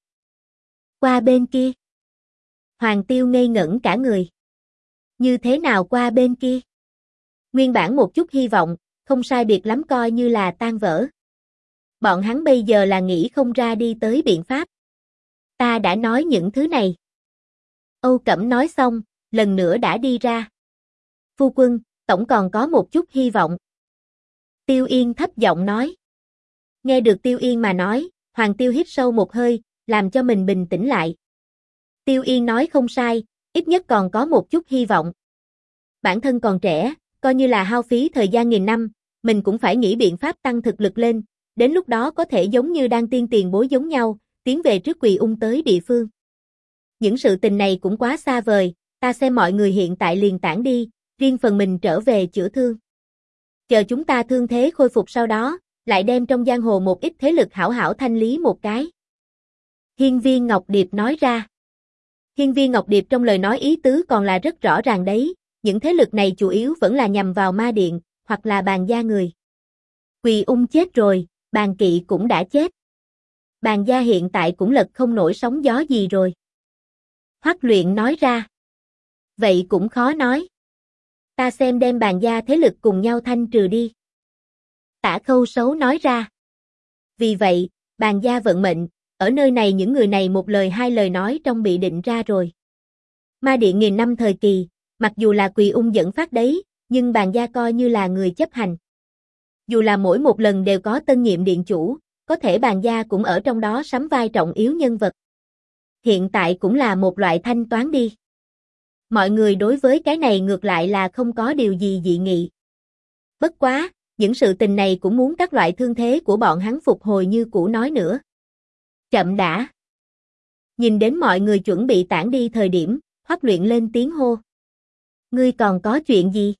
Qua bên kia. Hoàng Tiêu ngây ngẩn cả người. Như thế nào qua bên kia? Nguyên bản một chút hy vọng, không sai biệt lắm coi như là tan vỡ. Bọn hắn bây giờ là nghĩ không ra đi tới biện pháp. Ta đã nói những thứ này. Âu Cẩm nói xong, lần nữa đã đi ra. Phu quân, tổng còn có một chút hy vọng. Tiêu Yên thấp giọng nói. Nghe được Tiêu Yên mà nói, Hoàng Tiêu hít sâu một hơi, làm cho mình bình tĩnh lại. Tiêu Yên nói không sai, ít nhất còn có một chút hy vọng. Bản thân còn trẻ, coi như là hao phí thời gian nghìn năm, mình cũng phải nghĩ biện pháp tăng thực lực lên, đến lúc đó có thể giống như Đan Tiên tiền bối giống nhau, tiến về trước Quỳ ung tới địa phương. Những sự tình này cũng quá xa vời, ta xem mọi người hiện tại liền tản đi, riêng phần mình trở về chữa thương. Chờ chúng ta thương thế khôi phục sau đó, lại đem trong giang hồ một ít thế lực hảo hảo thanh lý một cái. Hiên Viên Ngọc Điệp nói ra. Hiên Viên Ngọc Điệp trong lời nói ý tứ còn là rất rõ ràng đấy, những thế lực này chủ yếu vẫn là nhằm vào ma điện, hoặc là Bàn gia người. Quỳ ung chết rồi, Bàn Kỵ cũng đã chết. Bàn gia hiện tại cũng lật không nổi sóng gió gì rồi. Hoắc Luyện nói ra. Vậy cũng khó nói. Ta xem đem Bàn gia thế lực cùng nhau thanh trừ đi. Tả Khâu xấu nói ra. Vì vậy, Bàn gia vận mệnh, ở nơi này những người này một lời hai lời nói trong bị định ra rồi. Ma điện nghìn năm thời kỳ, mặc dù là Quỳ ung dẫn phát đấy, nhưng Bàn gia coi như là người chấp hành. Dù là mỗi một lần đều có tân nhiệm điện chủ, có thể Bàn gia cũng ở trong đó sắm vai trọng yếu nhân vật. Hiện tại cũng là một loại thanh toán đi. Mọi người đối với cái này ngược lại là không có điều gì dị nghị. Bất quá, những sự tình này cũng muốn các loại thương thế của bọn hắn phục hồi như cũ nói nữa. Chậm đã. Nhìn đến mọi người chuẩn bị tản đi thời điểm, Hoắc Luyện lên tiếng hô. Ngươi còn có chuyện gì?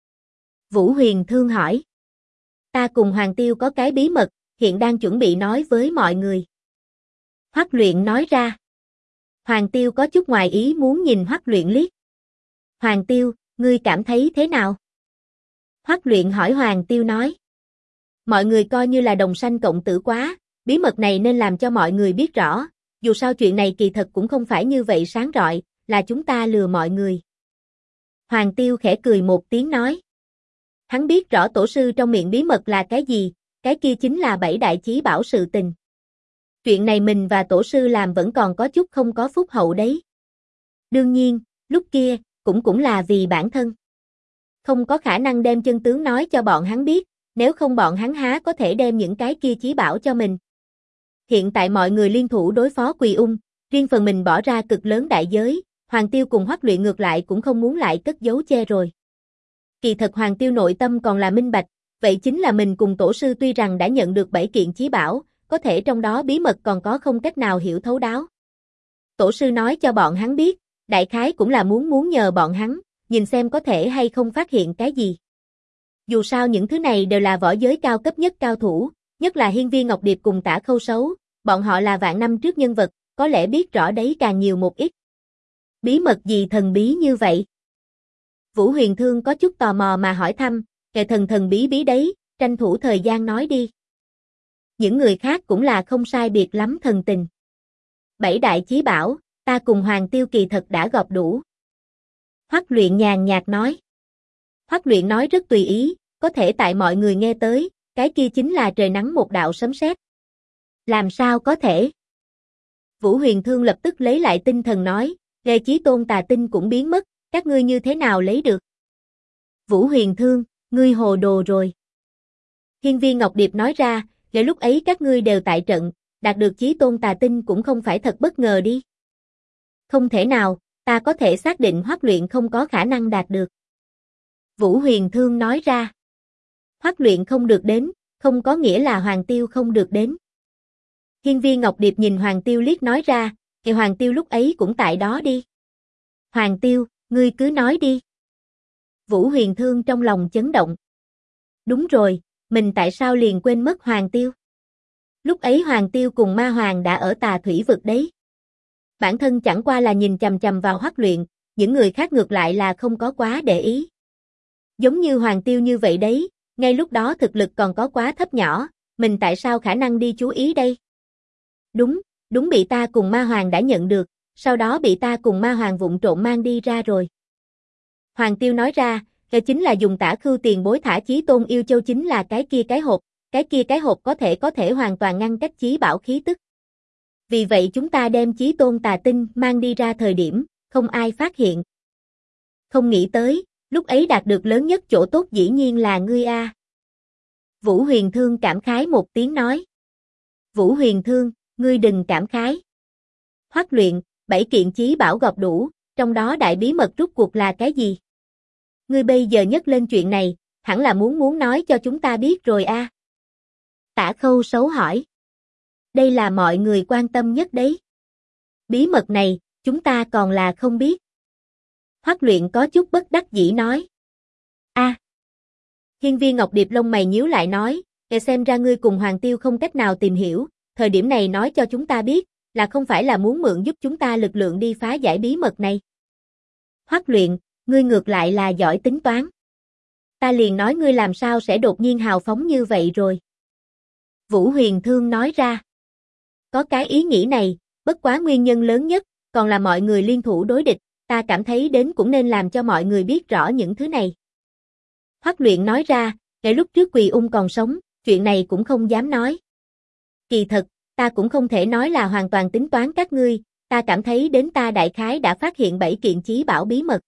Vũ Huyền Thương hỏi. Ta cùng Hoàng Tiêu có cái bí mật, hiện đang chuẩn bị nói với mọi người. Hoắc Luyện nói ra. Hoàng Tiêu có chút ngoài ý muốn nhìn Hoắc Luyện liếc. Hoàng Tiêu, ngươi cảm thấy thế nào? Hoắc Luyện hỏi Hoàng Tiêu nói. Mọi người coi như là đồng sanh cộng tử quá, bí mật này nên làm cho mọi người biết rõ, dù sao chuyện này kỳ thật cũng không phải như vậy sáng rọi, là chúng ta lừa mọi người. Hoàng Tiêu khẽ cười một tiếng nói. Hắn biết rõ tổ sư trong miệng bí mật là cái gì, cái kia chính là 7 đại chí bảo sự tình. Chuyện này mình và tổ sư làm vẫn còn có chút không có phúc hậu đấy. Đương nhiên, lúc kia, cũng là vì bản thân. Không có khả năng đem chân tướng nói cho bọn hắn biết, nếu không bọn hắn há có thể đem những cái kia chí bảo cho mình. Hiện tại mọi người liên thủ đối phó Quỳ Ung, riêng phần mình bỏ ra cực lớn đại giới, Hoàng Tiêu cùng Hoắc Luyện ngược lại cũng không muốn lại cất giấu che rồi. Kỳ thật Hoàng Tiêu nội tâm còn là minh bạch, vậy chính là mình cùng tổ sư tuy rằng đã nhận được 7 kiện chí bảo, có thể trong đó bí mật còn có không cách nào hiểu thấu đáo. Tổ sư nói cho bọn hắn biết, đại khái cũng là muốn nhờ bọn hắn, nhìn xem có thể hay không phát hiện cái gì. Dù sao những thứ này đều là võ giới cao cấp nhất cao thủ, nhất là Hiên Viên Ngọc Điệp cùng Tả Khâu Sấu, bọn họ là vạn năm trước nhân vật, có lẽ biết rõ đấy càng nhiều một ít. Bí mật gì thần bí như vậy? Vũ Huyền Thương có chút tò mò mà hỏi thăm, kệ thần bí bí đấy, tranh thủ thời gian nói đi. Những người khác cũng là không sai biệt lắm thần tình. 7 đại chí bảo, ta cùng Hoàng Tiêu kỳ thật đã gặp đủ. Hoắc Luyện nhàn nhạt nói. Hoắc Luyện nói rất tùy ý, có thể tại mọi người nghe tới, cái kia chính là trời nắng một đạo sấm sét. Làm sao có thể? Vũ Huyền Thương lập tức lấy lại tinh thần nói, Ghê Chí Tôn tà tinh cũng biến mất, các ngươi như thế nào lấy được? Vũ Huyền Thương, ngươi hồ đồ rồi. Hiên Viên Ngọc Điệp nói ra, Ghê lúc ấy các ngươi đều tại trận, đạt được Chí Tôn tà tinh cũng không phải thật bất ngờ đi. Không thể nào, ta có thể xác định Hoắc Luyện không có khả năng đạt được. Vũ Huyền Thương nói ra. Hoắc Luyện không được đến, không có nghĩa là Hoàng Tiêu không được đến. Hiên Viên Ngọc Điệp nhìn Hoàng Tiêu liếc nói ra, thì Hoàng Tiêu lúc ấy cũng tại đó đi. Hoàng Tiêu, ngươi cứ nói đi. Vũ Huyền Thương trong lòng chấn động. Đúng rồi, mình tại sao liền quên mất Hoàng Tiêu? Lúc ấy Hoàng Tiêu cùng Ma Hoàng đã ở Tà Thủy vực đấy. Bản thân chẳng qua là nhìn chằm chằm vào Hoắc Luyện, những người khác ngược lại là không có quá để ý. Giống như Hoàng Tiêu như vậy đấy, ngay lúc đó thực lực còn có quá thấp nhỏ, mình tại sao khả năng đi chú ý đây? Đúng bị ta cùng Ma Hoàng đã nhận được, sau đó bị ta cùng Ma Hoàng vụng trộm mang đi ra rồi. Hoàng Tiêu nói ra, cái chính là dùng Tả Khưu tiền bối thả Chí Tôn yêu châu chính là cái kia cái hộp có thể hoàn toàn ngăn cách chí bảo khí tức. Vì vậy chúng ta đem Chí Tôn tà tinh mang đi ra thời điểm, không ai phát hiện. Không nghĩ tới, lúc ấy đạt được lớn nhất chỗ tốt dĩ nhiên là ngươi a. Vũ Huyền Thương cảm khái một tiếng nói. Vũ Huyền Thương, ngươi đừng cảm khái. Hoắc Luyện, 7 kiện chí bảo gặp đủ, trong đó đại bí mật rút cuộc là cái gì? Ngươi bây giờ nhắc lên chuyện này, hẳn là muốn nói cho chúng ta biết rồi a. Tả Khâu Sấu hỏi. Đây là mọi người quan tâm nhất đấy. Bí mật này, chúng ta còn là không biết. Hoắc Luyện có chút bất đắc dĩ nói. A. Hiên Viên Ngọc Điệp lông mày nhíu lại nói, "Kể xem ra ngươi cùng Hoàng Tiêu không cách nào tìm hiểu, thời điểm này nói cho chúng ta biết, là không phải là muốn mượn giúp chúng ta lực lượng đi phá giải bí mật này." Hoắc Luyện, ngươi ngược lại là giỏi tính toán. Ta liền nói ngươi làm sao sẽ đột nhiên hào phóng như vậy rồi. Vũ Huyền Thương nói ra. Có cái ý nghĩ này, bất quá nguyên nhân lớn nhất, còn là mọi người liên thủ đối địch, ta cảm thấy đến cũng nên làm cho mọi người biết rõ những thứ này. Hoắc Luyện nói ra, kể lúc trước Quỳ Ung còn sống, chuyện này cũng không dám nói. Kỳ thật, ta cũng không thể nói là hoàn toàn tính toán các ngươi, ta cảm thấy đến ta đại khái đã phát hiện 7 kiện chí bảo bí mật.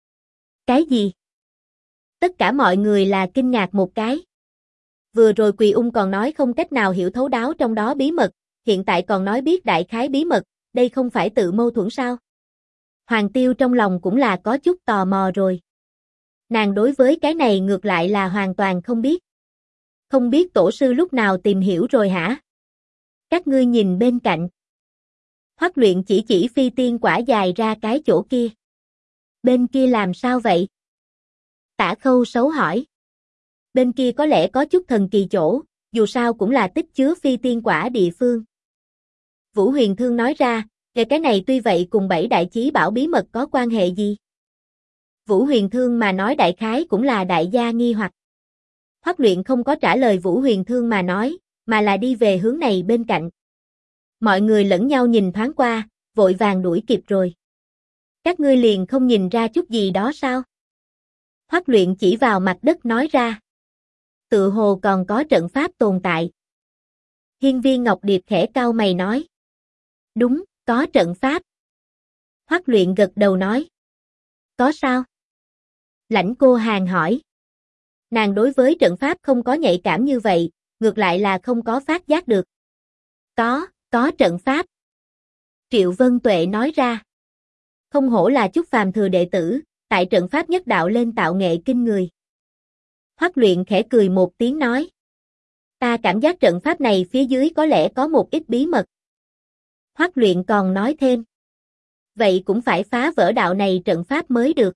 Cái gì? Tất cả mọi người là kinh ngạc một cái. Vừa rồi Quỳ Ung còn nói không cách nào hiểu thấu đáo trong đó bí mật, hiện tại còn nói biết đại khái bí mật, đây không phải tự mâu thuẫn sao? Hoàng Tiêu trong lòng cũng là có chút tò mò rồi. Nàng đối với cái này ngược lại là hoàn toàn không biết. Không biết tổ sư lúc nào tìm hiểu rồi hả? Các ngươi nhìn bên cạnh. Hoắc Luyện chỉ phi tiên quả dài ra cái chỗ kia. Bên kia làm sao vậy? Tả Khâu Sấu hỏi. Bên kia có lẽ có chút thần kỳ chỗ, dù sao cũng là tích chứa phi tiên quả địa phương. Vũ Huyền Thương nói ra, cái này tuy vậy cùng 7 đại chí bảo bí mật có quan hệ gì? Vũ Huyền Thương mà nói đại khái cũng là đại gia nghi hoặc. Hoắc Luyện không có trả lời Vũ Huyền Thương mà nói, mà là đi về hướng này bên cạnh. Mọi người lẫn nhau nhìn thoáng qua, vội vàng đuổi kịp rồi. Các ngươi liền không nhìn ra chút gì đó sao? Hoắc Luyện chỉ vào mặt đất nói ra. Tự hồ còn có trận pháp tồn tại. Hiên Viên Ngọc Điệp khẽ cau mày nói. Đúng, có trận pháp. Hoắc Luyện gật đầu nói. Có sao? Lãnh Cô Hàn hỏi. Nàng đối với trận pháp không có nhạy cảm như vậy, ngược lại là không có phát giác được. Có trận pháp. Triệu Vân Tuệ nói ra. Không hổ là Chúc Phàm thừa đệ tử, tại trận pháp nhất đạo lên tạo nghệ kinh người. Hoắc Luyện khẽ cười một tiếng nói. Ta cảm giác trận pháp này phía dưới có lẽ có một ít bí mật. Hoắc Luyện còn nói thêm. Vậy cũng phải phá vỡ đạo này trận pháp mới được.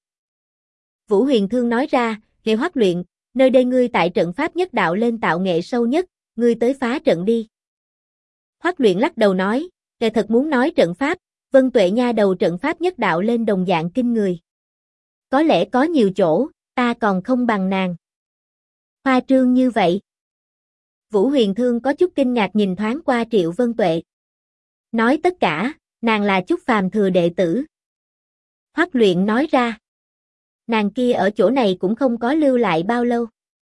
Vũ Huyền Thương nói ra, Lệ Hoắc Luyện, nơi đây ngươi tại trận pháp nhất đạo lên tạo nghệ sâu nhất, ngươi tới phá trận đi. Hoắc Luyện lắc đầu nói, Lệ thật muốn nói trận pháp, Vân Tuệ nha đầu trận pháp nhất đạo lên đồng dạng kinh người. Có lẽ có nhiều chỗ, ta còn không bằng nàng. Hoa trương như vậy. Vũ Huyền Thương có chút kinh ngạc nhìn thoáng qua Triệu Vân Tuệ. Nói tất cả, nàng là Chúc Phàm thừa đệ tử. Hoắc Luyện nói ra. Nàng kia ở chỗ này cũng không có lưu lại bao lâu.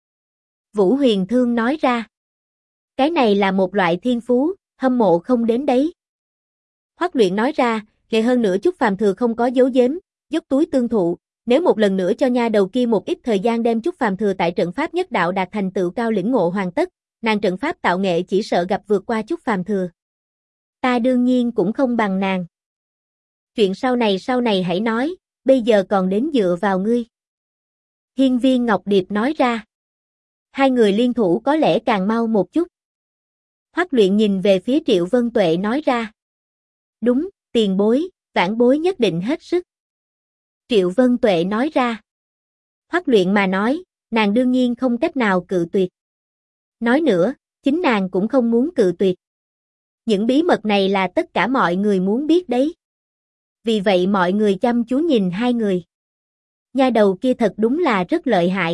Vũ Huyền Thương nói ra. Cái này là một loại thiên phú, hâm mộ không đến đấy. Hoắc Luyện nói ra, kể hơn nữa Chúc Phàm thừa không có giấu giếm, dốc túi tương thụ, nếu một lần nữa cho nha đầu kia một ít thời gian đem Chúc Phàm thừa tại trận pháp nhất đạo đạt thành tựu cao lĩnh ngộ hoàn tất, nàng trận pháp tạo nghệ chỉ sợ gặp vượt qua Chúc Phàm thừa. Ta đương nhiên cũng không bằng nàng. Chuyện sau này hãy nói, bây giờ còn đến dựa vào ngươi. Hiên Viên Ngọc Điệp nói ra. Hai người liên thủ có lẽ càng mau một chút. Hoắc Luyện nhìn về phía Triệu Vân Tuệ nói ra. Đúng, tiền bối, vãn bối nhất định hết sức. Triệu Vân Tuệ nói ra. Hoắc Luyện mà nói, nàng đương nhiên không cách nào cự tuyệt. Nói nữa, chính nàng cũng không muốn cự tuyệt. Những bí mật này là tất cả mọi người muốn biết đấy. Vì vậy mọi người chăm chú nhìn hai người. Nha đầu kia thật đúng là rất lợi hại.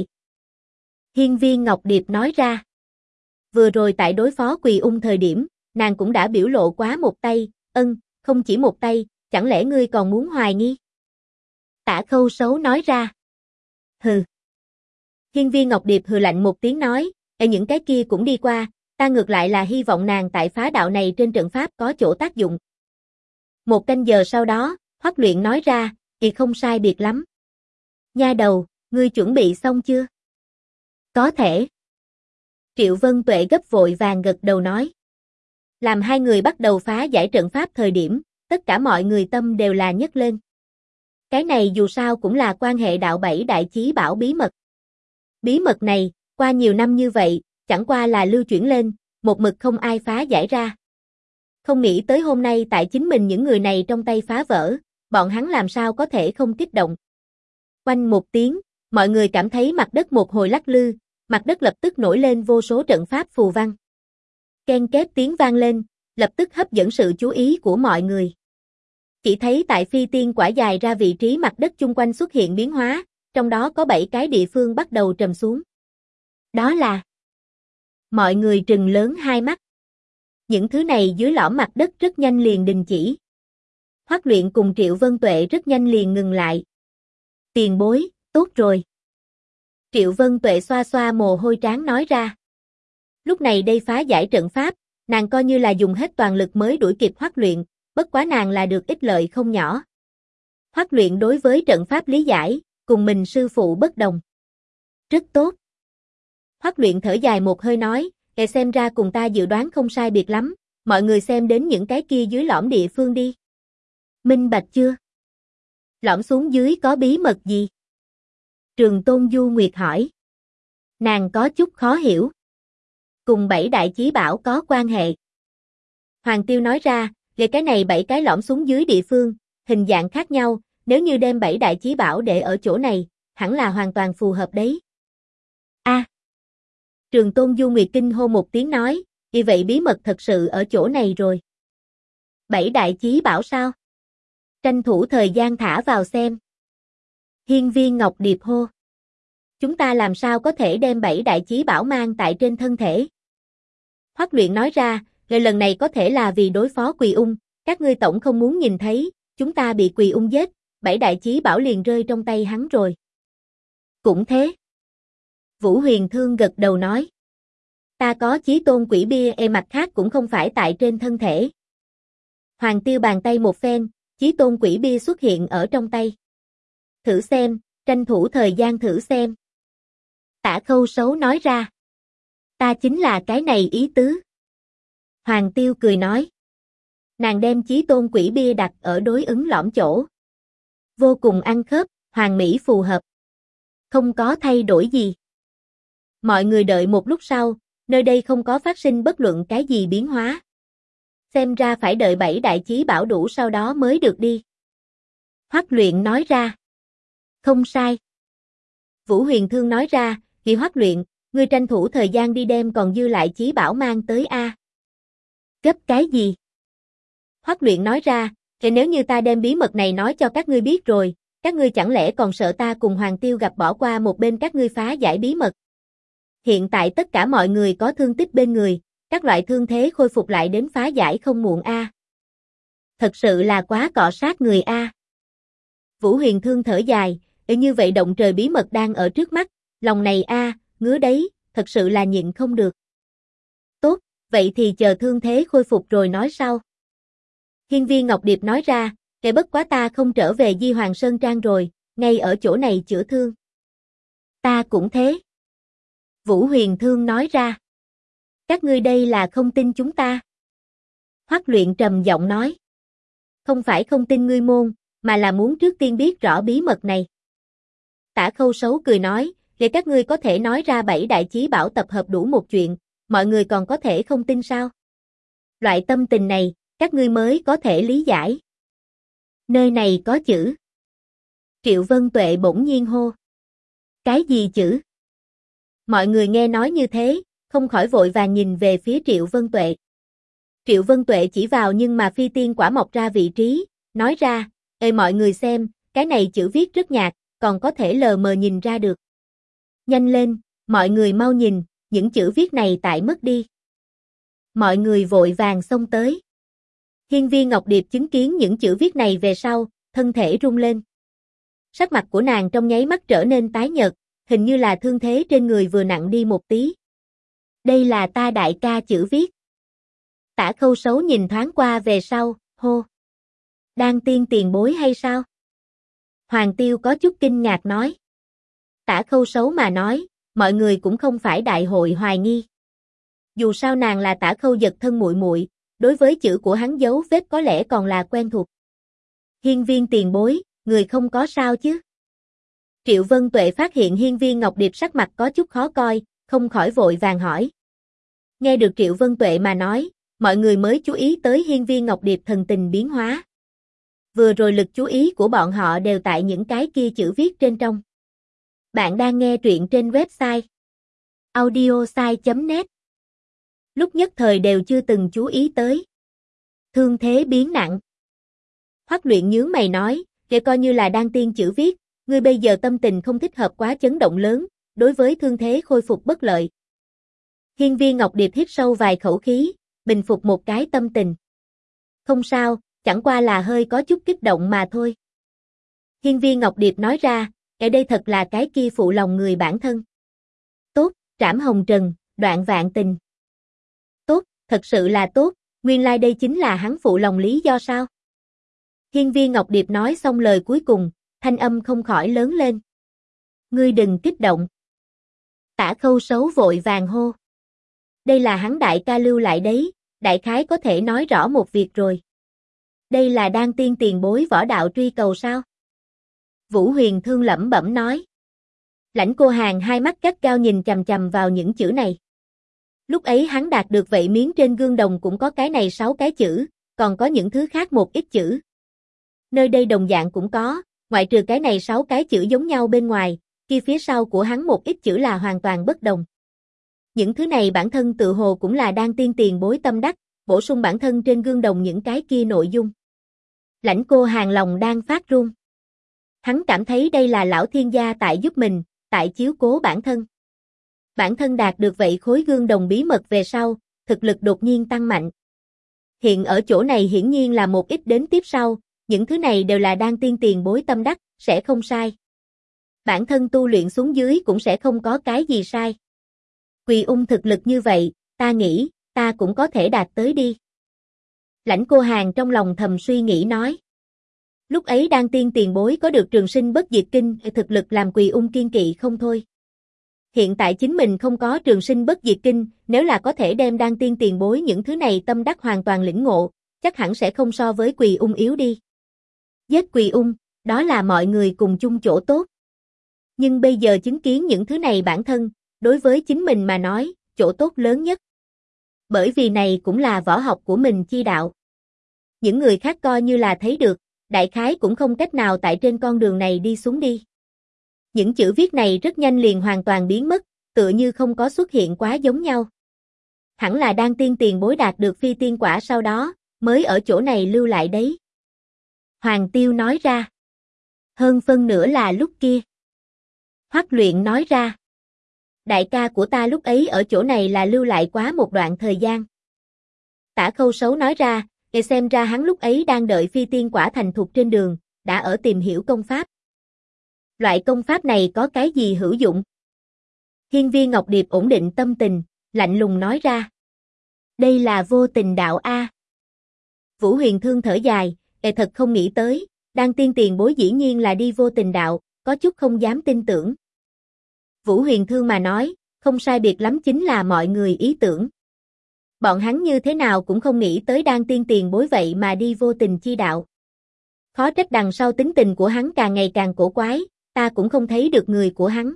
Hiên Viên Ngọc Điệp nói ra. Vừa rồi tại đối phó Quỳ Ung thời điểm, nàng cũng đã biểu lộ quá một tay, không chỉ một tay, chẳng lẽ ngươi còn muốn hoài nghi? Tả Khâu Sấu nói ra. Hừ. Hiên Viên Ngọc Điệp hừ lạnh một tiếng nói, những cái kia cũng đi qua, ta ngược lại là hy vọng nàng tại phá đạo này trên trận pháp có chỗ tác dụng. Một canh giờ sau đó, Hoắc Luyện nói ra, không sai biệt lắm. Nha đầu, ngươi chuẩn bị xong chưa? Có thể. Triệu Vân Tuệ gấp vội vàng gật đầu nói. Làm hai người bắt đầu phá giải trận pháp thời điểm, tất cả mọi người tâm đều là nhấc lên. Cái này dù sao cũng là quan hệ đạo 7 đại chí bảo bí mật. Bí mật này, qua nhiều năm như vậy, chẳng qua là lưu chuyển lên, một mực không ai phá giải ra. Không nghĩ tới hôm nay tại chính mình những người này trong tay phá vỡ, bọn hắn làm sao có thể không kích động. Oanh một tiếng, mọi người cảm thấy mặt đất một hồi lắc lư, mặt đất lập tức nổi lên vô số trận pháp phù văn. Ken két tiếng vang lên, lập tức hấp dẫn sự chú ý của mọi người. Chỉ thấy tại phi tiên quả dài ra vị trí mặt đất chung quanh xuất hiện biến hóa, trong đó có 7 cái địa phương bắt đầu trầm xuống. Đó là... Mọi người trừng lớn hai mắt. Những thứ này dưới lõm mặt đất rất nhanh liền đình chỉ. Hoắc Luyện cùng Triệu Vân Tuệ rất nhanh liền ngừng lại. Tiền bối, tốt rồi. Triệu Vân Tuệ xoa xoa mồ hôi trán nói ra. Lúc này đây phá giải trận pháp, nàng coi như là dùng hết toàn lực mới đuổi kịp Hoắc Luyện, bất quá nàng là được ích lợi không nhỏ. Hoắc Luyện đối với trận pháp lý giải, cùng mình sư phụ bất đồng. Rất tốt. Hoắc Luyện thở dài một hơi nói, xem ra cùng ta dự đoán không sai biệt lắm, mọi người xem đến những cái kia dưới lõm địa phương đi. Minh bạch chưa? Lõm xuống dưới có bí mật gì? Trường Tôn Du Nguyệt hỏi. Nàng có chút khó hiểu. Cùng 7 đại chí bảo có quan hệ. Hoàng Tiêu nói ra, về cái này 7 cái lõm xuống dưới địa phương, hình dạng khác nhau, nếu như đem 7 đại chí bảo để ở chỗ này, hẳn là hoàn toàn phù hợp đấy. A. Trường Tôn Du Nguyệt kinh hô một tiếng nói, vì vậy bí mật thật sự ở chỗ này rồi. 7 đại chí bảo sao? Tranh thủ thời gian thả vào xem. Hiên Viên Ngọc Điệp hô. Chúng ta làm sao có thể đem 7 đại chí bảo mang tại trên thân thể? Hoắc Luyện nói ra, lần này có thể là vì đối phó Quỳ Ung, các ngươi tổng không muốn nhìn thấy, chúng ta bị Quỳ Ung giết, 7 đại chí bảo liền rơi trong tay hắn rồi. Cũng thế. Vũ Huyền Thương gật đầu nói. Ta có chí tôn quỷ bia mặt khác cũng không phải tại trên thân thể. Hoàng Tiêu bàn tay một phen, chí tôn quỷ bia xuất hiện ở trong tay. Thử xem, tranh thủ thời gian thử xem. Tả Khâu Sấu nói ra. Ta chính là cái này ý tứ. Hoàng Tiêu cười nói. Nàng đem chí tôn quỷ bia đặt ở đối ứng lõm chỗ. Vô cùng ăn khớp, hoàn mỹ phù hợp. Không có thay đổi gì. Mọi người đợi một lúc sau, nơi đây không có phát sinh bất luận cái gì biến hóa. Xem ra phải đợi 7 đại chí bảo đủ sau đó mới được đi. Hoắc Luyện nói ra. Không sai. Vũ Huyền Thương nói ra, vì Hoắc Luyện, ngươi tranh thủ thời gian đi đem còn dư lại chí bảo mang tới a. Gấp cái gì? Hoắc Luyện nói ra, thì nếu như ta đem bí mật này nói cho các ngươi biết rồi, các ngươi chẳng lẽ còn sợ ta cùng Hoàng Tiêu gặp bỏ qua một bên các ngươi phá giải bí mật? Hiện tại tất cả mọi người có thương tích bên người, các loại thương thế khôi phục lại đến phá giải không muộn a. Thật sự là quá cọ sát người a. Vũ Huyền Thương thở dài, như vậy động trời bí mật đang ở trước mắt, lòng này a, ngứa đấy, thật sự là nhịn không được. Tốt, vậy thì chờ thương thế khôi phục rồi nói sau. Hiên Viên Ngọc Điệp nói ra, kể bất quá ta không trở về Di Hoàng Sơn Trang rồi, ngay ở chỗ này chữa thương. Ta cũng thế. Vũ Huyền Thương nói ra. Các ngươi đây là không tin chúng ta. Hoắc Luyện trầm giọng nói. Không phải không tin ngươi môn, mà là muốn trước tiên biết rõ bí mật này. Tả Khâu Sấu cười nói, để các ngươi có thể nói ra 7 đại chí bảo tập hợp đủ một chuyện, mọi người còn có thể không tin sao? Loại tâm tình này, các ngươi mới có thể lý giải. Nơi này có chữ. Triệu Vân Tuệ bỗng nhiên hô. Cái gì chữ? Mọi người nghe nói như thế, không khỏi vội vàng nhìn về phía Triệu Vân Tuệ. Triệu Vân Tuệ chỉ vào nhưng mà phi tiên quả mọc ra vị trí, nói ra, ê mọi người xem, cái này chữ viết rất nhạt, còn có thể lờ mờ nhìn ra được. Nhanh lên, mọi người mau nhìn, những chữ viết này tại mất đi. Mọi người vội vàng xông tới. Hiên Viên Ngọc Điệp chứng kiến những chữ viết này về sau, thân thể rung lên. Sắc mặt của nàng trong nháy mắt trở nên tái nhợt, hình như là thương thế trên người vừa nặng đi một tí. Đây là ta đại ca chữ viết. Tả Khâu Sấu nhìn thoáng qua về sau, hô. Đan tiên tiền bối hay sao? Hoàng Tiêu có chút kinh ngạc nói. Tả Khâu Sấu mà nói, mọi người cũng không phải đại hội hoài nghi. Dù sao nàng là Tả Khâu Dật thân muội muội, đối với chữ của hắn dấu vết có lẽ còn là quen thuộc. Hiên Viên tiền bối, người không có sao chứ? Triệu Vân Tuệ phát hiện Hiên Viên Ngọc Điệp sắc mặt có chút khó coi, không khỏi vội vàng hỏi. Nghe được Triệu Vân Tuệ mà nói, mọi người mới chú ý tới Hiên Viên Ngọc Điệp thần tình biến hóa. Vừa rồi lực chú ý của bọn họ đều tại những cái kia chữ viết trên trong. Bạn đang nghe truyện trên website audiosai.net. Lúc nhất thời đều chưa từng chú ý tới. Thương thế biến nặng. Hoắc Luyện nhướng mày nói, kể coi như là đan tiên chữ viết, ngươi bây giờ tâm tình không thích hợp quá chấn động lớn, đối với thương thế khôi phục bất lợi. Hiên Viên Ngọc Điệp hít sâu vài khẩu khí, bình phục một cái tâm tình. Không sao, chẳng qua là hơi có chút kích động mà thôi. Hiên Viên Ngọc Điệp nói ra, ở đây thật là cái kia phụ lòng người bản thân. Tốt, trảm hồng trần, đoạn vạn tình. Tốt, thật sự là tốt, nguyên lai đây chính là hắn phụ lòng lý do sao? Hiên Viên Ngọc Điệp nói xong lời cuối cùng, thanh âm không khỏi lớn lên. Ngươi đừng kích động. Tả Khâu Sấu vội vàng hô. Đây là hắn đại ca lưu lại đấy, đại khái có thể nói rõ một việc rồi. Đây là đan tiên tiền bối võ đạo truy cầu sao? Vũ Huyền Thương lẩm bẩm nói. Lãnh Cô Hàn hai mắt gắt gao nhìn chằm chằm vào những chữ này. Lúc ấy hắn đạt được vậy miếng trên gương đồng cũng có cái này 6 cái chữ, còn có những thứ khác một ít chữ. Nơi đây đồng dạng cũng có, ngoại trừ cái này 6 cái chữ giống nhau bên ngoài, kia phía sau của hắn một ít chữ là hoàn toàn bất đồng. Những thứ này bản thân tự hồ cũng là đan tiên tiền bối tâm đắc, bổ sung bản thân trên gương đồng những cái kia nội dung. Lãnh Cô Hàn lòng đang phát run. Hắn cảm thấy đây là lão thiên gia tại giúp mình, tại chiếu cố bản thân. Bản thân đạt được vậy khối gương đồng bí mật về sau, thực lực đột nhiên tăng mạnh. Hiện ở chỗ này hiển nhiên là một ít đến tiếp sau, những thứ này đều là đan tiên tiền bối tâm đắc, sẽ không sai. Bản thân tu luyện xuống dưới cũng sẽ không có cái gì sai. Quỳ ung thực lực như vậy, ta nghĩ, ta cũng có thể đạt tới đi. Lãnh Cô Hàn trong lòng thầm suy nghĩ nói. Lúc ấy đan tiên tiền bối có được trường sinh bất diệt kinh, thực lực làm Quỳ ung kiên kỵ không thôi. Hiện tại chính mình không có trường sinh bất diệt kinh, nếu là có thể đem đan tiên tiền bối những thứ này tâm đắc hoàn toàn lĩnh ngộ, chắc hẳn sẽ không so với Quỳ ung yếu đi. Giết Quỳ ung, đó là mọi người cùng chung chỗ tốt. Nhưng bây giờ chứng kiến những thứ này bản thân, đối với chính mình mà nói, chỗ tốt lớn nhất. Bởi vì này cũng là võ học của mình chi đạo. Những người khác coi như là thấy được, đại khái cũng không cách nào tại trên con đường này đi xuống đi. Những chữ viết này rất nhanh liền hoàn toàn biến mất, tựa như không có xuất hiện quá giống nhau. Hẳn là đan tiên tiền bối đạt được phi tiên quả sau đó, mới ở chỗ này lưu lại đấy. Hoàng Tiêu nói ra. Hơn phân nửa là lúc kia. Hoắc Luyện nói ra. Đại ca của ta lúc ấy ở chỗ này là lưu lại quá một đoạn thời gian. Tả Khâu Sấu nói ra, để xem ra hắn lúc ấy đang đợi phi tiên quả thành thục trên đường, đã ở tìm hiểu công pháp. Loại công pháp này có cái gì hữu dụng? Hiên Viên Ngọc Điệp ổn định tâm tình, lạnh lùng nói ra. Đây là vô tình đạo A. Vũ Huyền Thương thở dài, thật không nghĩ tới, đan tiên tiền bối dĩ nhiên là đi vô tình đạo, có chút không dám tin tưởng. Vũ Huyền Thương mà nói, không sai biệt lắm chính là mọi người ý tưởng. Bọn hắn như thế nào cũng không nghĩ tới đan tiên tiền bối vậy mà đi vô tình chi đạo. Khó trách đằng sau tính tình của hắn càng ngày càng cổ quái, ta cũng không thấy được người của hắn.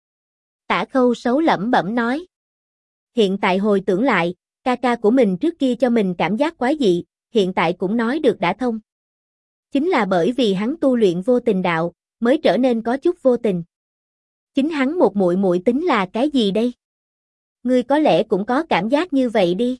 Tả Khâu Sấu lẩm bẩm nói. Hiện tại hồi tưởng lại, ca ca của mình trước kia cho mình cảm giác quái dị, hiện tại cũng nói được đã thông. Chính là bởi vì hắn tu luyện vô tình đạo, mới trở nên có chút vô tình. Chính hắn một muội muội tính là cái gì đây? Ngươi có lẽ cũng có cảm giác như vậy đi.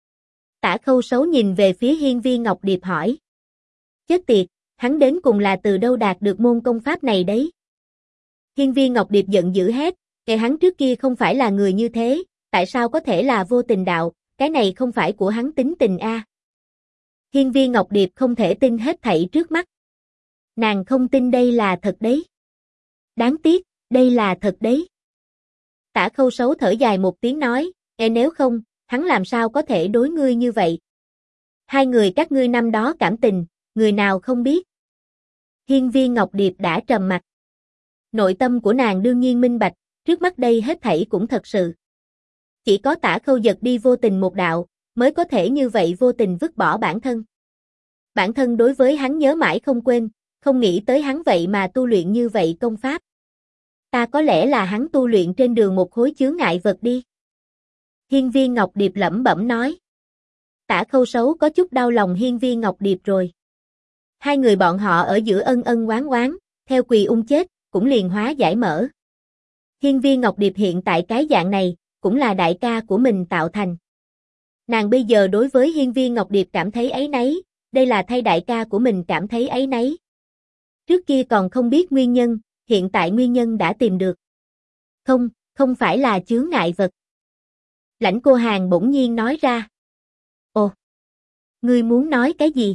Tả Khâu Sấu nhìn về phía Hiên Viên Ngọc Điệp hỏi. Chết tiệt, hắn đến cùng là từ đâu đạt được môn công pháp này đấy? Hiên Viên Ngọc Điệp giận dữ hét, kẻ hắn trước kia không phải là người như thế, tại sao có thể là vô tình đạo, cái này không phải của hắn tính tình a. Hiên Viên Ngọc Điệp không thể tin hết thảy trước mắt. Nàng không tin đây là thật đấy. Đáng tiếc, đây là thật đấy. Tả Khâu Sấu thở dài một tiếng nói, nếu không, hắn làm sao có thể đối ngươi như vậy? Hai người các ngươi năm đó cảm tình, người nào không biết? Hiên Viên Ngọc Điệp đã trầm mặc. Nội tâm của nàng đương nhiên minh bạch, trước mắt đây hết thảy cũng thật sự. Chỉ có Tả Khâu Dật đi vô tình một đạo, mới có thể như vậy vô tình vứt bỏ bản thân. Bản thân đối với hắn nhớ mãi không quên, không nghĩ tới hắn vậy mà tu luyện như vậy công pháp. Ta có lẽ là hắn tu luyện trên đường một khối chướng ngại vật đi. Hiên Viên Ngọc Điệp lẩm bẩm nói. Tả Khâu Sấu có chút đau lòng Hiên Viên Ngọc Điệp rồi. Hai người bọn họ ở giữa ân ân oán oán, theo Quỳ ung chết, cũng liền hóa giải mở. Hiên Viên Ngọc Điệp hiện tại cái dạng này, cũng là đại ca của mình tạo thành. Nàng bây giờ đối với Hiên Viên Ngọc Điệp cảm thấy áy náy, đây là thay đại ca của mình cảm thấy áy náy. Trước kia còn không biết nguyên nhân, hiện tại nguyên nhân đã tìm được. Không, không phải là chướng ngại vật. Lãnh Cô Hàn bỗng nhiên nói ra. Ồ, ngươi muốn nói cái gì?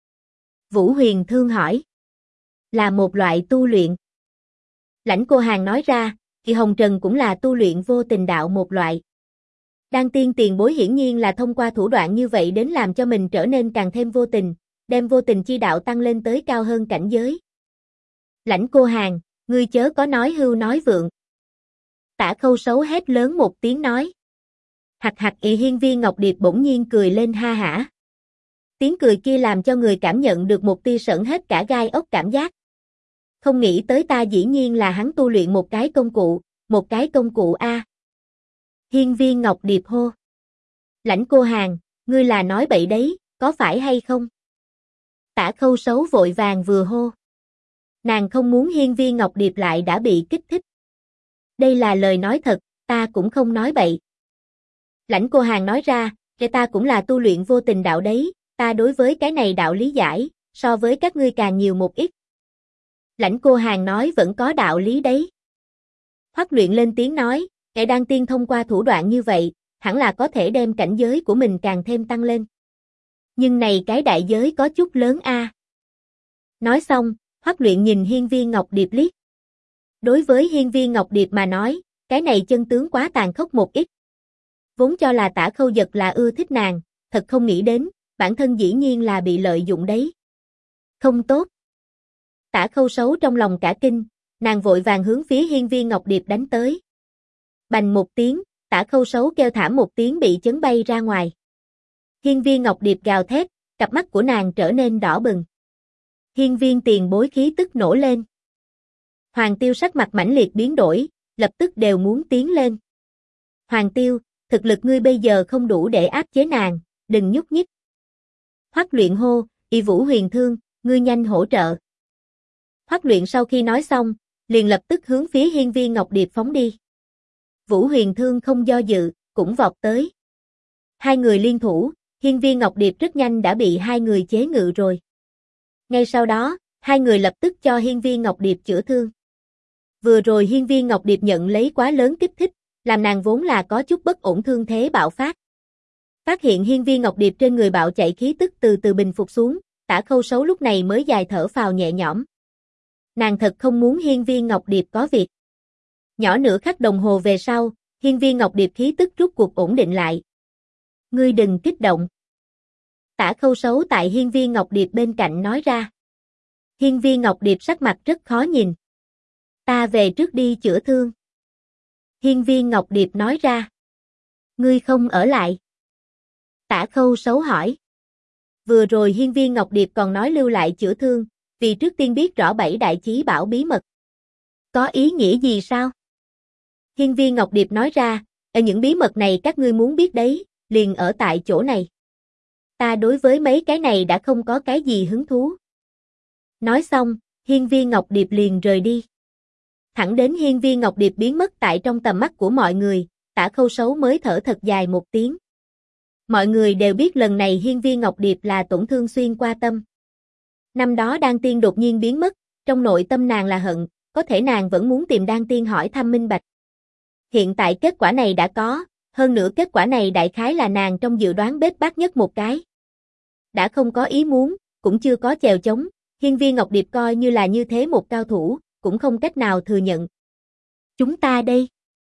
Vũ Huyền Thương hỏi. Là một loại tu luyện. Lãnh Cô Hàn nói ra, thì Hồng Trần cũng là tu luyện vô tình đạo một loại. Đan tiên tiền bối hiển nhiên là thông qua thủ đoạn như vậy đến làm cho mình trở nên càng thêm vô tình, đem vô tình chi đạo tăng lên tới cao hơn cảnh giới. Lãnh Cô Hàn, ngươi chớ có nói hưu nói vượng. Tả Khâu Sấu hét lớn một tiếng nói. Hạc hạc Hiên Viên Ngọc Điệp bỗng nhiên cười lên ha hả. Tiếng cười kia làm cho người cảm nhận được một tia sởn hết cả gai ốc cảm giác. Không nghĩ tới ta dĩ nhiên là hắn tu luyện một cái công cụ a. Hiên Viên Ngọc Điệp hô. Lãnh Cô Hàn, ngươi là nói bậy đấy, có phải hay không? Tả Khâu Sấu vội vàng vừa hô. Nàng không muốn Hiên Viên Ngọc Điệp lại đã bị kích thích. Đây là lời nói thật, ta cũng không nói bậy. Lãnh Cô Hàn nói ra, Ta cũng là tu luyện vô tình đạo đấy, ta đối với cái này đạo lý giải, so với các ngươi càng nhiều một ít. Lãnh Cô Hàn nói vẫn có đạo lý đấy. Hoắc Luyện lên tiếng nói, kẻ đan tiên thông qua thủ đoạn như vậy, hẳn là có thể đem cảnh giới của mình càng thêm tăng lên. Nhưng này cái đại giới có chút lớn a. Nói xong, Hoắc Luyện nhìn Hiên Viên Ngọc Điệp liếc. Đối với Hiên Viên Ngọc Điệp mà nói, cái này chân tướng quá tàn khốc một ít. Vốn cho là Tả Khâu Dật là ưa thích nàng, thật không nghĩ đến, bản thân dĩ nhiên là bị lợi dụng đấy. Không tốt. Tả Khâu Sấu trong lòng cả kinh, nàng vội vàng hướng phía Hiên Viên Ngọc Điệp đánh tới. Bành một tiếng, Tả Khâu Sấu kêu thảm một tiếng bị chấn bay ra ngoài. Hiên Viên Ngọc Điệp gào thét, cặp mắt của nàng trở nên đỏ bừng. Hiên Viên tiền bối khí tức nổ lên. Hoàng Tiêu sắc mặt mãnh liệt biến đổi, lập tức đều muốn tiến lên. Hoàng Tiêu, thực lực ngươi bây giờ không đủ để áp chế nàng, đừng nhúc nhích. Hoắc Luyện hô, Y Vũ Huyền Thương, ngươi nhanh hỗ trợ. Hoắc Luyện sau khi nói xong, liền lập tức hướng phía Hiên Viên Ngọc Điệp phóng đi. Vũ Huyền Thương không do dự, cũng vọt tới. Hai người liên thủ, Hiên Viên Ngọc Điệp rất nhanh đã bị hai người chế ngự rồi. Ngay sau đó, hai người lập tức cho Hiên Viên Ngọc Điệp chữa thương. Vừa rồi Hiên Viên Ngọc Điệp nhận lấy quá lớn kích thích, làm nàng vốn là có chút bất ổn thương thế bạo phát. Phát hiện Hiên Viên Ngọc Điệp trên người bạo chạy khí tức từ từ bình phục xuống, Tả Khâu Sấu lúc này mới dài thở phào nhẹ nhõm. Nàng thật không muốn Hiên Viên Ngọc Điệp có việc. Nhỏ nửa khắc đồng hồ về sau, Hiên Viên Ngọc Điệp khí tức rút cuộc ổn định lại. Ngươi đừng kích động. Tả Khâu Sấu tại Hiên Viên Ngọc Điệp bên cạnh nói ra. Hiên Viên Ngọc Điệp sắc mặt rất khó nhìn. Ta về trước đi chữa thương. Hiên Viên Ngọc Điệp nói ra. Ngươi không ở lại. Tả Khâu Sấu hỏi. Vừa rồi Hiên Viên Ngọc Điệp còn nói lưu lại chữa thương, vì trước tiên biết rõ bảy đại chí bảo bí mật. Có ý nghĩa gì sao? Hiên Viên Ngọc Điệp nói ra, những bí mật này các ngươi muốn biết đấy, liền ở tại chỗ này. Ta đối với mấy cái này đã không có cái gì hứng thú. Nói xong, Hiên Viên Ngọc Điệp liền rời đi. Thẳng đến Hiên Viên Ngọc Điệp biến mất tại trong tầm mắt của mọi người, Tả Khâu Sấu mới thở thật dài một tiếng. Mọi người đều biết lần này Hiên Viên Ngọc Điệp là tổn thương xuyên qua tâm. Năm đó Đan Tiên đột nhiên biến mất, trong nội tâm nàng là hận, có thể nàng vẫn muốn tìm Đan Tiên hỏi thăm minh bạch. Hiện tại kết quả này đã có, hơn nữa kết quả này đại khái là nàng trong dự đoán bết bát nhất một cái. Đã không có ý muốn, cũng chưa có chèo chống, Hiên Viên Ngọc Điệp coi như là như thế một cao thủ, cũng không cách nào thừa nhận. Chúng ta đây?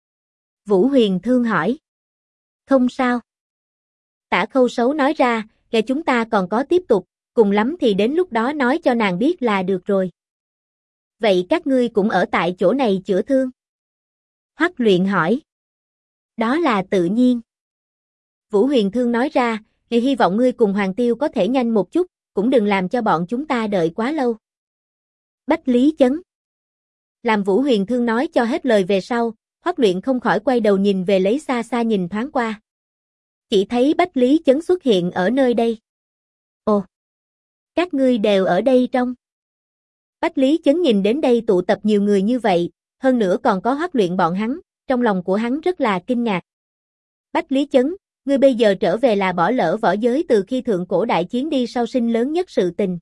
Vũ Huyền Thương hỏi. Không sao. Tả Khâu Sấu nói ra, kể chúng ta còn có tiếp tục, cùng lắm thì đến lúc đó nói cho nàng biết là được rồi. Vậy các ngươi cũng ở tại chỗ này chữa thương? Hoắc Luyện hỏi. Đó là tự nhiên. Vũ Huyền Thương nói ra, thì hy vọng ngươi cùng Hoàng Tiêu có thể nhanh một chút, cũng đừng làm cho bọn chúng ta đợi quá lâu. Bách Lý Chấn. Làm Vũ Huyền Thương nói cho hết lời về sau, Hoắc Luyện không khỏi quay đầu nhìn về lấy xa xa nhìn thoáng qua. Chỉ thấy Bách Lý Chấn xuất hiện ở nơi đây. Ồ! Các ngươi đều ở đây trong. Bách Lý Chấn nhìn đến đây tụ tập nhiều người như vậy, hơn nữa còn có Hoắc Luyện bọn hắn, trong lòng của hắn rất là kinh ngạc. Bách Lý Chấn, ngươi bây giờ trở về là bỏ lỡ võ giới từ khi thượng cổ đại chiến đi sau sinh lớn nhất sự tình.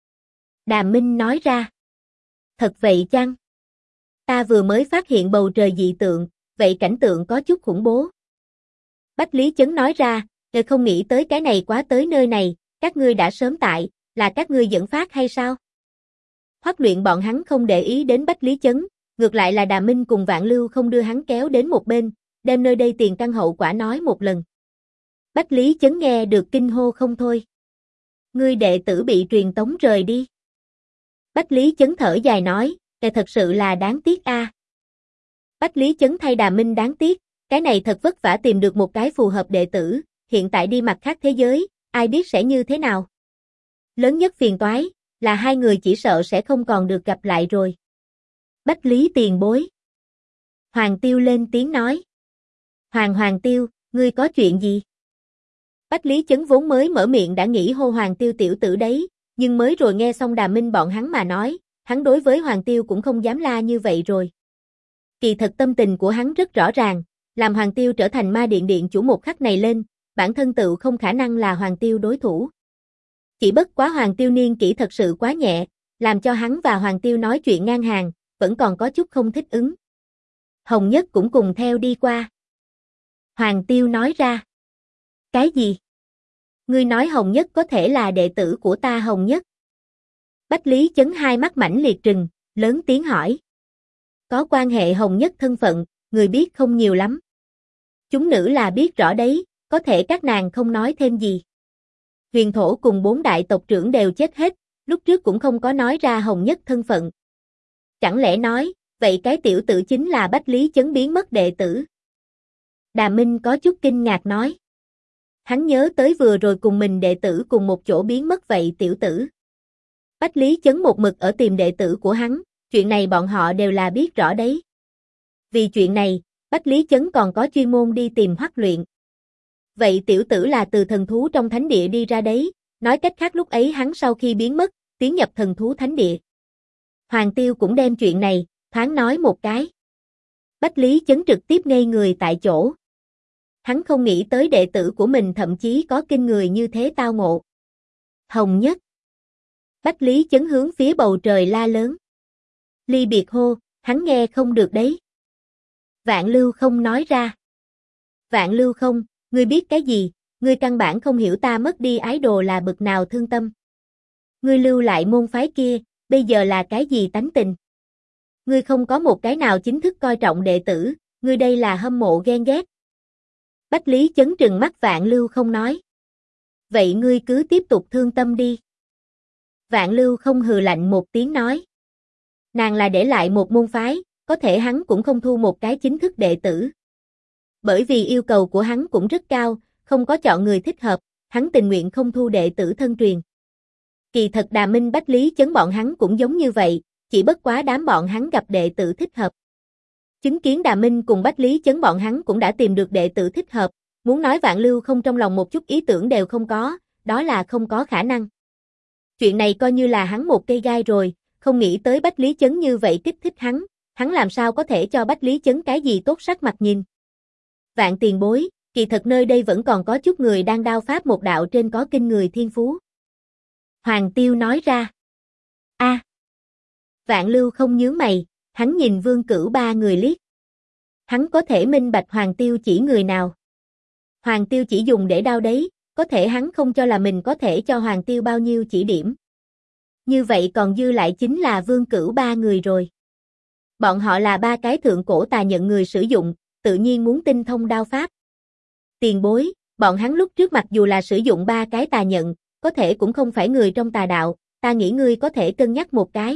Đàm Minh nói ra. Thật vậy chăng? Ta vừa mới phát hiện bầu trời dị tượng, vậy cảnh tượng có chút khủng bố. Bách Lý Chấn nói ra, ngươi không nghĩ tới cái này quá tới nơi này, các ngươi đã sớm tại, là các ngươi dẫn phát hay sao? Hoắc Luyện bọn hắn không để ý đến Bách Lý Chấn, ngược lại là Đàm Minh cùng Vạn Lưu không đưa hắn kéo đến một bên, đem nơi đây tiền căn hậu quả nói một lần. Bách Lý Chấn nghe được kinh hô không thôi. Ngươi đệ tử bị truyền tống rời đi. Bách Lý Chấn thở dài nói, thật sự là đáng tiếc a. Bách Lý Chấn thay Đàm Minh đáng tiếc, cái này thật vất vả tìm được một cái phù hợp đệ tử, hiện tại đi mặt khác thế giới, ai biết sẽ như thế nào. Lớn nhất phiền toái, là hai người chỉ sợ sẽ không còn được gặp lại rồi. Bách Lý tiền bối. Hoàng Tiêu lên tiếng nói. Hoàng Tiêu, ngươi có chuyện gì? Bách Lý Chấn vốn mới mở miệng đã nghĩ hô Hoàng Tiêu tiểu tử đấy, nhưng mới rồi nghe xong Đàm Minh bọn hắn mà nói, hắn đối với Hoàng Tiêu cũng không dám la như vậy rồi. Kỳ thật tâm tình của hắn rất rõ ràng, làm Hoàng Tiêu trở thành ma điện điện chủ một khắc này lên, bản thân tự không khả năng là Hoàng Tiêu đối thủ. Chỉ bất quá Hoàng Tiêu niên kỷ thật sự quá nhẹ, làm cho hắn và Hoàng Tiêu nói chuyện ngang hàng, vẫn còn có chút không thích ứng. Hồng Nhất cũng cùng theo đi qua. Hoàng Tiêu nói ra. Cái gì? Ngươi nói Hồng Nhất có thể là đệ tử của ta Hồng Nhất? Bách Lý Chấn hai mắt mãnh liệt trừng, lớn tiếng hỏi. Có quan hệ Hồng Nhất thân phận, người biết không nhiều lắm. Chúng nữ là biết rõ đấy, có thể các nàng không nói thêm gì. Huyền Thổ cùng 4 đại tộc trưởng đều chết hết, lúc trước cũng không có nói ra Hồng Nhất thân phận. Chẳng lẽ nói, vậy cái tiểu tử chính là Bách Lý Chấn biến mất đệ tử? Đà Minh có chút kinh ngạc nói. Hắn nhớ tới vừa rồi cùng mình đệ tử cùng một chỗ biến mất vậy tiểu tử. Bách Lý Chấn một mực ở tìm đệ tử của hắn, chuyện này bọn họ đều là biết rõ đấy. Vì chuyện này, Bách Lý Chấn còn có chuyên môn đi tìm Hoắc Luyện. Vậy tiểu tử là từ thần thú trong thánh địa đi ra đấy, nói cách khác lúc ấy hắn sau khi biến mất, tiến nhập thần thú thánh địa. Hoàng Tiêu cũng đem chuyện này, thoáng nói một cái. Bách Lý Chấn trực tiếp ngây người tại chỗ. Hắn không nghĩ tới đệ tử của mình thậm chí có kinh người như thế tao ngộ. Hồng Nhất. Bách Lý Chấn hướng phía bầu trời la lớn. Ly biệt hô, hắn nghe không được đấy. Vạn Lưu không nói ra. Vạn Lưu không, ngươi biết cái gì, ngươi căn bản không hiểu ta mất đi ái đồ là bực nào thương tâm. Ngươi lưu lại môn phái kia, bây giờ là cái gì tánh tình? Ngươi không có một cái nào chính thức coi trọng đệ tử, ngươi đây là hâm mộ ghen ghét. Bách Lý Chấn trừng mắt Vạn Lưu không nói. Vậy ngươi cứ tiếp tục thương tâm đi. Vạn Lưu không hừ lạnh một tiếng nói. Nàng là để lại một môn phái, có thể hắn cũng không thu một cái chính thức đệ tử. Bởi vì yêu cầu của hắn cũng rất cao, không có chọn người thích hợp, hắn tình nguyện không thu đệ tử thân truyền. Kỳ thật Đà Minh Bách Lý Chấn bọn hắn cũng giống như vậy, chỉ bất quá đám bọn hắn gặp đệ tử thích hợp. Chứng kiến Đà Minh cùng Bách Lý Chấn bọn hắn cũng đã tìm được đệ tử thích hợp, muốn nói Vạn Lưu không trong lòng một chút ý tưởng đều không có, đó là không có khả năng. Chuyện này coi như là hắn một cây gai rồi, không nghĩ tới Bách Lý Chấn như vậy kích thích hắn làm sao có thể cho Bách Lý Chấn cái gì tốt sắc mặt nhìn. Vạn tiền bối, kỳ thật nơi đây vẫn còn có chút người đang đao pháp một đạo trên có kinh người thiên phú. Hoàng Tiêu nói ra. A. Vạn Lưu không nhướng mày, hắn nhìn Vương Cửu ba người liếc. Hắn có thể minh bạch Hoàng Tiêu chỉ người nào. Hoàng Tiêu chỉ dùng để đao đấy, có thể hắn không cho là mình có thể cho Hoàng Tiêu bao nhiêu chỉ điểm. Như vậy còn dư lại chính là Vương Cửu ba người rồi. Bọn họ là ba cái thượng cổ tà nhận người sử dụng, tự nhiên muốn tinh thông đao pháp. Tiền bối, bọn hắn lúc trước mặc dù là sử dụng ba cái tà nhận, có thể cũng không phải người trong tà đạo, ta nghĩ ngươi có thể cân nhắc một cái.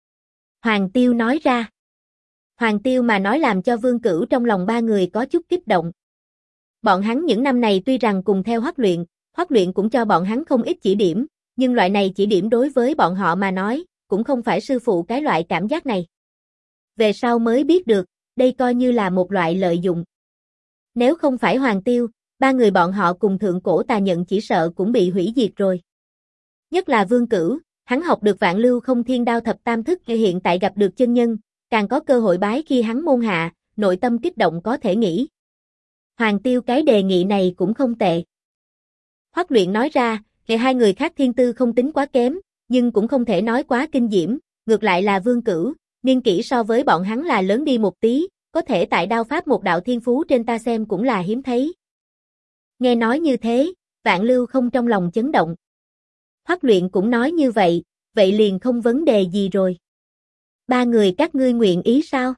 Hoàng Tiêu nói ra. Hoàng Tiêu mà nói làm cho Vương Cửu trong lòng ba người có chút kích động. Bọn hắn những năm này tuy rằng cùng theo Hoắc Luyện cũng cho bọn hắn không ít chỉ điểm, nhưng loại này chỉ điểm đối với bọn họ mà nói, cũng không phải sư phụ cái loại cảm giác này. Về sau mới biết được, đây coi như là một loại lợi dụng. Nếu không phải Hoàng Tiêu, ba người bọn họ cùng thượng cổ tà nhận chỉ sợ cũng bị hủy diệt rồi. Nhất là Vương Cửu, hắn học được Vạn Lưu không thiên đao thập tam thức, hiện tại gặp được chân nhân, càng có cơ hội bái khi hắn môn hạ, nội tâm kích động có thể nghĩ. Hoàng Tiêu cái đề nghị này cũng không tệ. Hoắc Luyện nói ra, hai người khác thiên tư không tính quá kém, nhưng cũng không thể nói quá kinh diễm, ngược lại là Vương Cửu, niên kỷ so với bọn hắn là lớn đi một tí, có thể tại đao pháp một đạo thiên phú trên ta xem cũng là hiếm thấy. Nghe nói như thế, Vạn Lưu không trong lòng chấn động. Hoắc Luyện cũng nói như vậy liền không vấn đề gì rồi. Ba người các ngươi nguyện ý sao?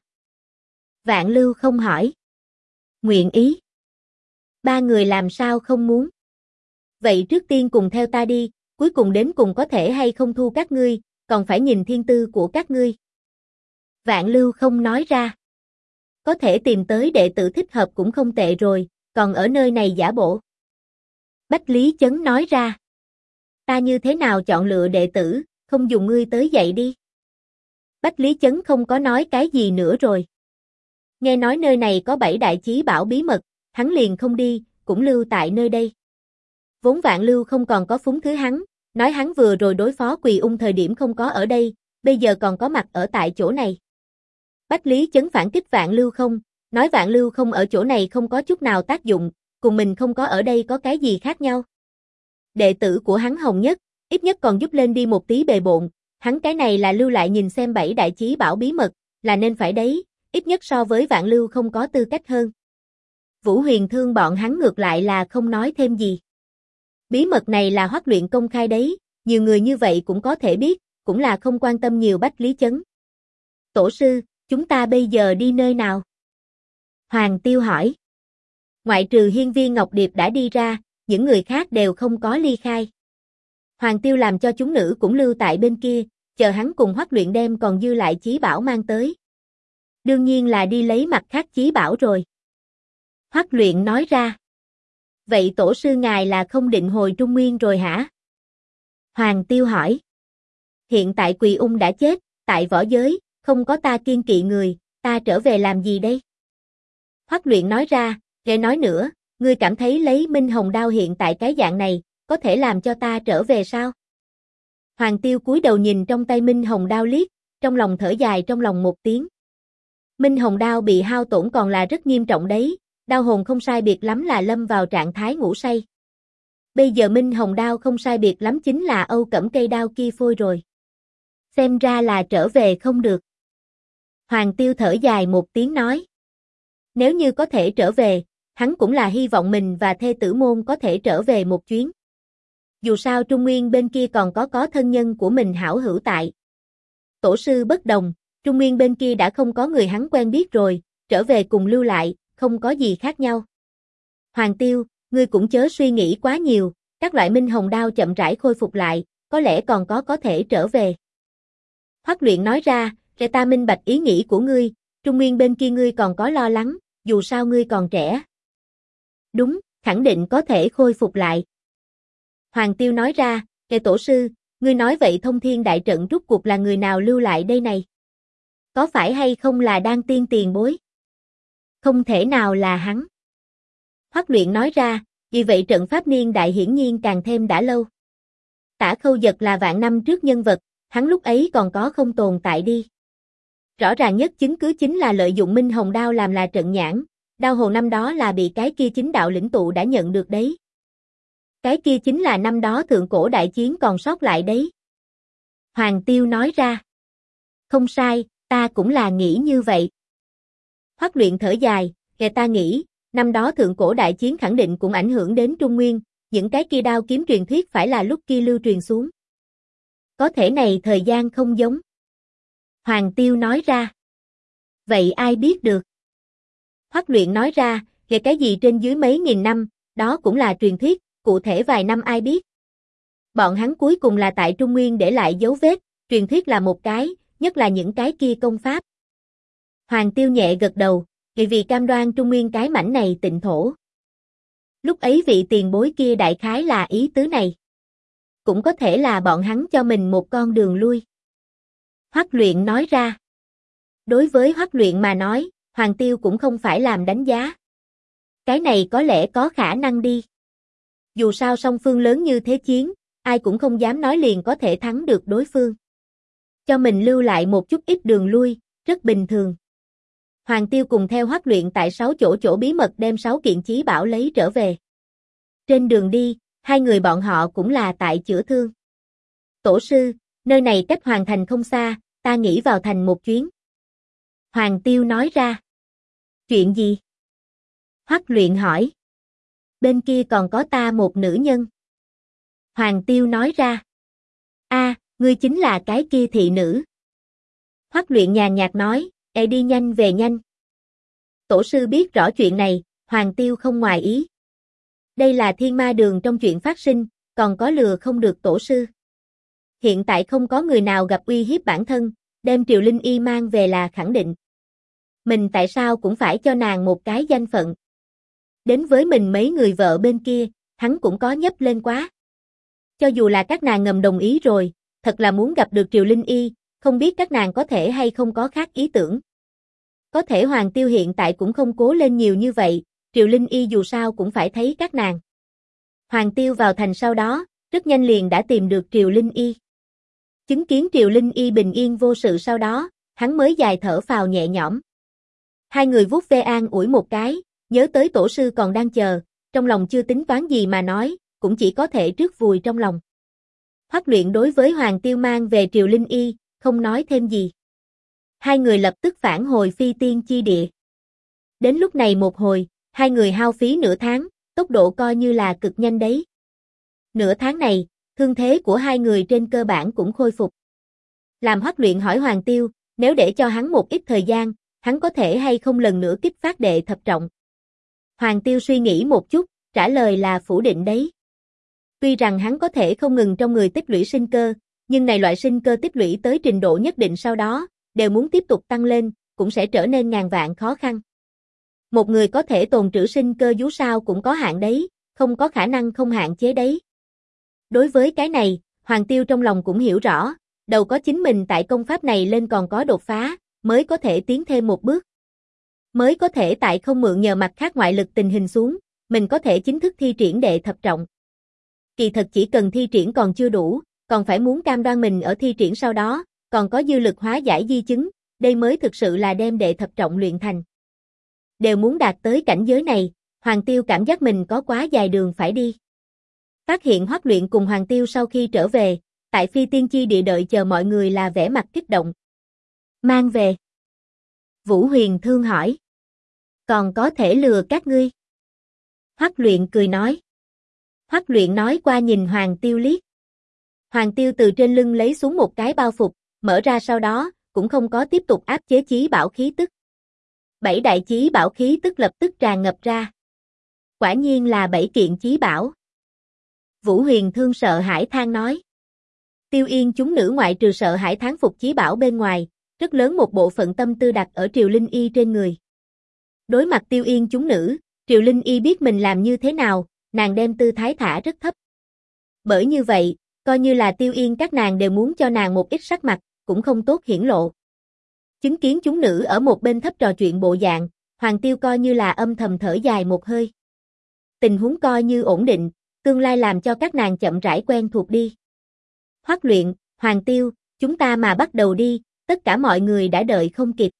Vạn Lưu không hỏi. Nguyện ý. Ba người làm sao không muốn? Vậy trước tiên cùng theo ta đi, cuối cùng đến cùng có thể hay không thu các ngươi, còn phải nhìn thiên tư của các ngươi. Vạn Lưu không nói ra. Có thể tìm tới đệ tử thích hợp cũng không tệ rồi, còn ở nơi này giả bộ. Bách Lý Chấn nói ra. Ta như thế nào chọn lựa đệ tử, không dùng ngươi tới dạy đi. Bách Lý Chấn không có nói cái gì nữa rồi. Nghe nói nơi này có 7 đại chí bảo bí mật, hắn liền không đi, cũng lưu tại nơi đây. Vốn Vạn Lưu không còn có phúng thứ hắn, nói hắn vừa rồi đối phó Quỳ Ung thời điểm không có ở đây, bây giờ còn có mặt ở tại chỗ này. Bách Lý Chấn phản kích Vạn Lưu không, nói Vạn Lưu không ở chỗ này không có chút nào tác dụng, cùng mình không có ở đây có cái gì khác nhau. Đệ tử của hắn Hồng Nhất, ít nhất còn giúp lên đi một tí bề bộn, hắn cái này là lưu lại nhìn xem 7 đại chí bảo bí mật, là nên phải đấy, ít nhất so với Vạn Lưu không có tư cách hơn. Vũ Huyền Thương bọn hắn ngược lại là không nói thêm gì. Bí mật này là Hoắc Luyện công khai đấy, nhiều người như vậy cũng có thể biết, cũng là không quan tâm nhiều Bách Lý Chấn. Tổ sư, chúng ta bây giờ đi nơi nào? Hoàng Tiêu hỏi. Ngoại trừ Hiên Viên Ngọc Điệp đã đi ra, những người khác đều không có ly khai. Hoàng Tiêu làm cho chúng nữ cũng lưu tại bên kia, chờ hắn cùng Hoắc Luyện đem còn dư lại chí bảo mang tới. Đương nhiên là đi lấy mặt khác chí bảo rồi. Hoắc Luyện nói ra. Vậy tổ sư ngài là không định hồi Trung Nguyên rồi hả? Hoàng Tiêu hỏi. Hiện tại Quỳ Ung đã chết, tại võ giới, không có ta kiên kỵ người, ta trở về làm gì đây? Hoắc Luyện nói ra, nghe nói nữa, ngươi cảm thấy lấy Minh Hồng Đao hiện tại cái dạng này, có thể làm cho ta trở về sao? Hoàng Tiêu cúi đầu nhìn trong tay Minh Hồng Đao liếc, trong lòng thở dài trong lòng một tiếng. Minh Hồng Đao bị hao tổn còn là rất nghiêm trọng đấy, đao hồn không sai biệt lắm là lâm vào trạng thái ngủ say. Bây giờ Minh Hồng Đao không sai biệt lắm chính là Âu Cẩm cây đao kia phôi rồi. Xem ra là trở về không được. Hoàng Tiêu thở dài một tiếng nói. Nếu như có thể trở về, hắn cũng là hy vọng mình và thê tử môn có thể trở về một chuyến. Dù sao Trung Nguyên bên kia còn có thân nhân của mình hảo hữu tại. Tổ sư bất đồng, Trung Nguyên bên kia đã không có người hắn quen biết rồi, trở về cùng lưu lại, không có gì khác nhau. Hoàng Tiêu, ngươi cũng chớ suy nghĩ quá nhiều, các loại Minh Hồng Đao chậm rãi khôi phục lại, có lẽ còn có thể trở về. Hoắc Luyện nói ra, để ta minh bạch ý nghĩ của ngươi, Trung Nguyên bên kia ngươi còn có lo lắng, dù sao ngươi còn trẻ. Đúng, khẳng định có thể khôi phục lại. Hoàng Tiêu nói ra, kệ tổ sư, ngươi nói vậy Thông Thiên Đại Trận rút cuộc là người nào lưu lại đây này? Có phải hay không là Đan Tiên tiền bối? Không thể nào là hắn. Hoắc Luyện nói ra, vì vậy trận pháp niên đại hiển nhiên càng thêm đã lâu. Tả Khâu Dật là vạn năm trước nhân vật, hắn lúc ấy còn có không tồn tại đi. Rõ ràng nhất chứng cứ chính là lợi dụng Minh Hồng Đao làm là trận nhãn, đao hồ năm đó là bị cái kia chính đạo lĩnh tụ đã nhận được đấy. Cái kia chính là năm đó thượng cổ đại chiến còn sót lại đấy. Hoàng Tiêu nói ra. Không sai, ta cũng là nghĩ như vậy. Hoắc Luyện thở dài, kể ta nghĩ, năm đó thượng cổ đại chiến khẳng định cũng ảnh hưởng đến Trung Nguyên, những cái kia đao kiếm truyền thuyết phải là lúc kia lưu truyền xuống. Có thể này thời gian không giống. Hoàng Tiêu nói ra. Vậy ai biết được? Hoắc Luyện nói ra, kể cái gì trên dưới mấy nghìn năm, đó cũng là truyền thuyết, cụ thể vài năm ai biết. Bọn hắn cuối cùng là tại Trung Nguyên để lại dấu vết, truyền thuyết là một cái, nhất là những cái kia công pháp. Hoàng Tiêu nhẹ gật đầu, vì cam đoan Trung Nguyên cái mảnh này tịnh thổ. Lúc ấy vị tiền bối kia đại khái là ý tứ này. Cũng có thể là bọn hắn cho mình một con đường lui. Hoắc Luyện nói ra. Đối với Hoắc Luyện mà nói, Hoàng Tiêu cũng không phải làm đánh giá. Cái này có lẽ có khả năng đi. Dù sao song phương lớn như thế chiến, ai cũng không dám nói liền có thể thắng được đối phương. Cho mình lưu lại một chút ít đường lui, rất bình thường. Hoàng Tiêu cùng theo Hoắc Luyện tại 6 chỗ bí mật đem 6 kiện chí bảo lấy trở về. Trên đường đi, hai người bọn họ cũng là tại chữa thương. Tổ sư, nơi này cách Hoàng Thành không xa, ta nghĩ vào thành một chuyến. Hoàng Tiêu nói ra. Chuyện gì? Hoắc Luyện hỏi. Bên kia còn có ta một nữ nhân. Hoàng Tiêu nói ra. A, ngươi chính là cái kia thị nữ. Hoắc Luyện nhàn nhạt nói, đi nhanh về nhanh. Tổ sư biết rõ chuyện này, Hoàng Tiêu không ngoài ý. Đây là thiên ma đường trong chuyện phát sinh, còn có lừa không được tổ sư. Hiện tại không có người nào gặp uy hiếp bản thân, đem Triều Linh Y mang về là khẳng định. Mình tại sao cũng phải cho nàng một cái danh phận. Đến với mình mấy người vợ bên kia, hắn cũng có nhấp lên quá. Cho dù là các nàng ngầm đồng ý rồi, thật là muốn gặp được Triều Linh Y, không biết các nàng có thể hay không có khác ý tưởng. Có thể Hoàng Tiêu hiện tại cũng không cố lên nhiều như vậy, Triều Linh Y dù sao cũng phải thấy các nàng. Hoàng Tiêu vào thành sau đó, rất nhanh liền đã tìm được Triều Linh Y. Chứng kiến Triều Linh Y bình yên vô sự sau đó, hắn mới dài thở phào nhẹ nhõm. Hai người vuốt ve an ủi một cái, nhớ tới tổ sư còn đang chờ, trong lòng chưa tính toán gì mà nói, cũng chỉ có thể trước vùi trong lòng. Hoắc Luyện đối với Hoàng Tiêu mang về Triều Linh Y, không nói thêm gì. Hai người lập tức phản hồi Phi Tiên Chi Địa. Đến lúc này một hồi, hai người hao phí nửa tháng, tốc độ coi như là cực nhanh đấy. Nửa tháng này, thương thế của hai người trên cơ bản cũng khôi phục. Làm Hoắc Luyện hỏi Hoàng Tiêu, nếu để cho hắn một ít thời gian, hắn có thể hay không lần nữa kích phát đệ thập trọng. Hoàng Tiêu suy nghĩ một chút, trả lời là phủ định đấy. Tuy rằng hắn có thể không ngừng trong người tích lũy sinh cơ, nhưng này loại sinh cơ tích lũy tới trình độ nhất định sau đó, đều muốn tiếp tục tăng lên, cũng sẽ trở nên ngàn vạn khó khăn. Một người có thể tồn trữ sinh cơ dù sao cũng có hạn đấy, không có khả năng không hạn chế đấy. Đối với cái này, Hoàng Tiêu trong lòng cũng hiểu rõ, đầu có chính mình tại công pháp này lên còn có đột phá, mới có thể tiến thêm một bước. Mới có thể tại không mượn nhờ mặt khác ngoại lực tình hình xuống, mình có thể chính thức thi triển đệ thập trọng. Kỳ thật chỉ cần thi triển còn chưa đủ, còn phải muốn cam đoan mình ở thi triển sau đó, còn có dư lực hóa giải di chứng, đây mới thực sự là đem đệ thập trọng luyện thành. Đều muốn đạt tới cảnh giới này, Hoàng Tiêu cảm giác mình có quá dài đường phải đi. Phát hiện Hoắc Luyện cùng Hoàng Tiêu sau khi trở về, tại Phi Tiên Chi Địa đợi chờ mọi người là vẻ mặt kích động. Mang về. Vũ Huyền Thương hỏi. Còn có thể lừa các ngươi? Hoắc Luyện cười nói. Hoắc Luyện nói qua nhìn Hoàng Tiêu liếc. Hoàng Tiêu từ trên lưng lấy xuống một cái bao phục, mở ra sau đó, cũng không có tiếp tục áp chế chí bảo khí tức. 7 đại chí bảo khí tức lập tức tràn ngập ra. Quả nhiên là 7 kiện chí bảo. Vũ Huyền Thương sợ hãi than nói. Tiêu Yên chúng nữ ngoại trừ sợ hãi thán phục chí bảo bên ngoài, rất lớn một bộ phận tâm tư đặt ở Triều Linh Y trên người. Đối mặt Tiêu Yên chúng nữ, Triều Linh Y biết mình làm như thế nào, nàng đem tư thái thả rất thấp. Bởi như vậy, coi như là Tiêu Yên các nàng đều muốn cho nàng một ít sắc mặt, cũng không tốt hiển lộ. Chứng kiến chúng nữ ở một bên thấp trò chuyện bộ dạng, Hoàng Tiêu coi như là âm thầm thở dài một hơi. Tình huống coi như ổn định, tương lai làm cho các nàng chậm rãi quen thuộc đi. Hoắc Luyện, Hoàng Tiêu, chúng ta mà bắt đầu đi, tất cả mọi người đã đợi không kịp.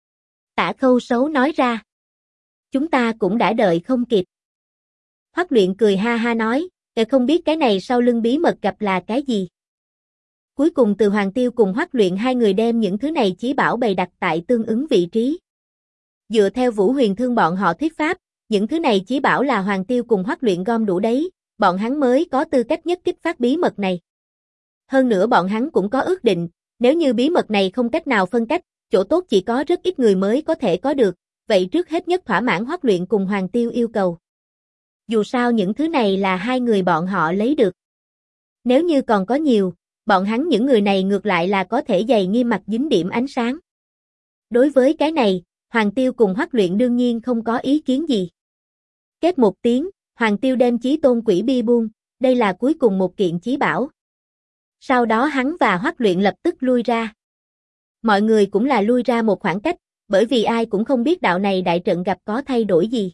Tả Khâu Sấu nói ra. Chúng ta cũng đã đợi không kịp. Hoắc Luyện cười ha ha nói, không biết cái này sau lưng bí mật gặp là cái gì. Cuối cùng từ Hoàng Tiêu cùng Hoắc Luyện hai người đem những thứ này chí bảo bày đặt tại tương ứng vị trí. Dựa theo Vũ Huyền Thương bọn họ thuyết pháp, những thứ này chí bảo là Hoàng Tiêu cùng Hoắc Luyện gom đủ đấy, bọn hắn mới có tư cách nhất kích phát bí mật này. Hơn nữa bọn hắn cũng có ước định, nếu như bí mật này không cách nào phân cách, chỗ tốt chỉ có rất ít người mới có thể có được, vậy trước hết nhất thỏa mãn Hoắc Luyện cùng Hoàng Tiêu yêu cầu. Dù sao những thứ này là hai người bọn họ lấy được. Nếu như còn có nhiều, bọn hắn những người này ngược lại là có thể dày nghiêm mặt dính điểm ánh sáng. Đối với cái này, Hoàng Tiêu cùng Hoắc Luyện đương nhiên không có ý kiến gì. Kết một tiếng, Hoàng Tiêu đem Chí Tôn Quỷ Bi buông, đây là cuối cùng một kiện chí bảo. Sau đó hắn và Hoắc Luyện lập tức lui ra. Mọi người cũng là lui ra một khoảng cách, bởi vì ai cũng không biết đạo này đại trận gặp có thay đổi gì.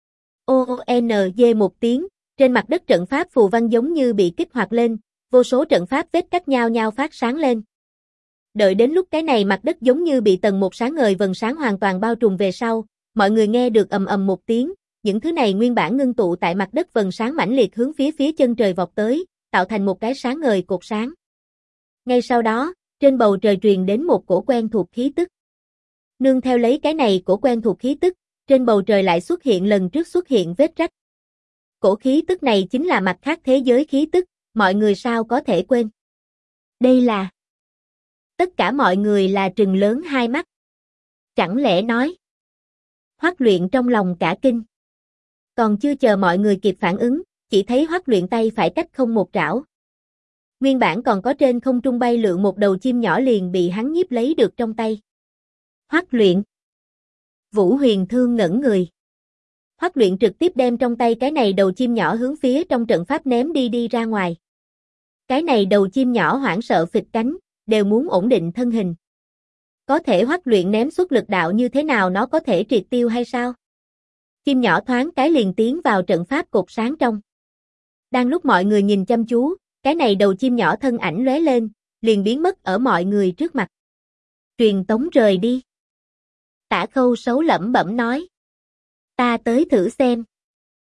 ONG một tiếng, trên mặt đất trận pháp phù văn giống như bị kích hoạt lên, vô số trận pháp vết cắt nhau nhau phát sáng lên. Đợi đến lúc cái này mặt đất giống như bị tầng một sáng ngời vầng sáng hoàn toàn bao trùm về sau, mọi người nghe được ầm ầm một tiếng, những thứ này nguyên bản ngưng tụ tại mặt đất vầng sáng mãnh liệt hướng phía chân trời vọt tới, tạo thành một cái sáng ngời cột sáng. Ngay sau đó, trên bầu trời truyền đến một cổ quen thuộc khí tức. Nương theo lấy cái này cổ quen thuộc khí tức, trên bầu trời lại xuất hiện lần trước xuất hiện vết rách. Cổ khí tức này chính là mặt khác thế giới khí tức, mọi người sao có thể quên. Đây là... Tất cả mọi người là trừng lớn hai mắt. Chẳng lẽ nói... Hoắc Luyện trong lòng cả kinh. Còn chưa chờ mọi người kịp phản ứng, chỉ thấy Hoắc Luyện tay phải cách không một trảo. Nguyên bản còn có trên không trung bay lượn một đầu chim nhỏ liền bị hắn nhiếp lấy được trong tay. Hoắc Luyện. Vũ Huyền Thương ngẩn người. Hoắc Luyện trực tiếp đem trong tay cái này đầu chim nhỏ hướng phía trong trận pháp ném đi ra ngoài. Cái này đầu chim nhỏ hoảng sợ phịch cánh, đều muốn ổn định thân hình. Có thể Hoắc Luyện ném xuất lực đạo như thế nào nó có thể triệt tiêu hay sao? Chim nhỏ thoáng cái liền tiến vào trận pháp cột sáng trong. Đang lúc mọi người nhìn chăm chú, cái này đầu chim nhỏ thân ảnh lóe lên, liền biến mất ở mọi người trước mặt. Truyền tống rời đi. Tả Khâu Sấu lẩm bẩm nói. Ta tới thử xem.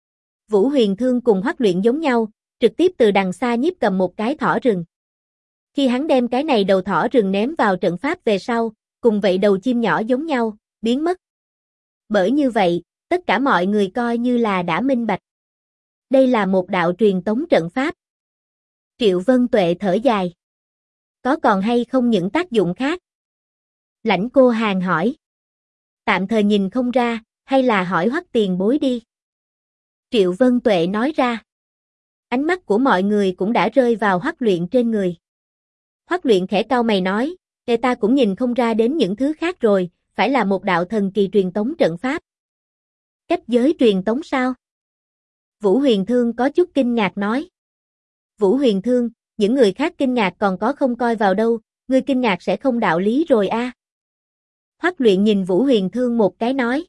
Vũ Huyền Thương cùng Hoắc Luyện giống nhau, trực tiếp từ đằng xa nhiếp cầm một cái thỏ rừng. Khi hắn đem cái này đầu thỏ rừng ném vào trận pháp về sau, cùng vậy đầu chim nhỏ giống nhau, biến mất. Bởi như vậy, tất cả mọi người coi như là đã minh bạch. Đây là một đạo truyền tống trận pháp. Triệu Vân Tuệ thở dài. Có còn hay không những tác dụng khác? Lãnh Cô Hàn hỏi. Tạm thời nhìn không ra, hay là hỏi Hoắc tiền bối đi. Triệu Vân Tuệ nói ra. Ánh mắt của mọi người cũng đã rơi vào Hoắc Luyện trên người. Hoắc Luyện khẽ cau mày nói, ta cũng nhìn không ra đến những thứ khác rồi, phải là một đạo thần kỳ truyền tống trận pháp. Cách giới truyền tống sao? Vũ Huyền Thương có chút kinh ngạc nói. Vũ Huyền Thương, những người khác kinh ngạc còn có không coi vào đâu, ngươi kinh ngạc sẽ không đạo lý rồi a. Hoắc Luyện nhìn Vũ Huyền Thương một cái nói.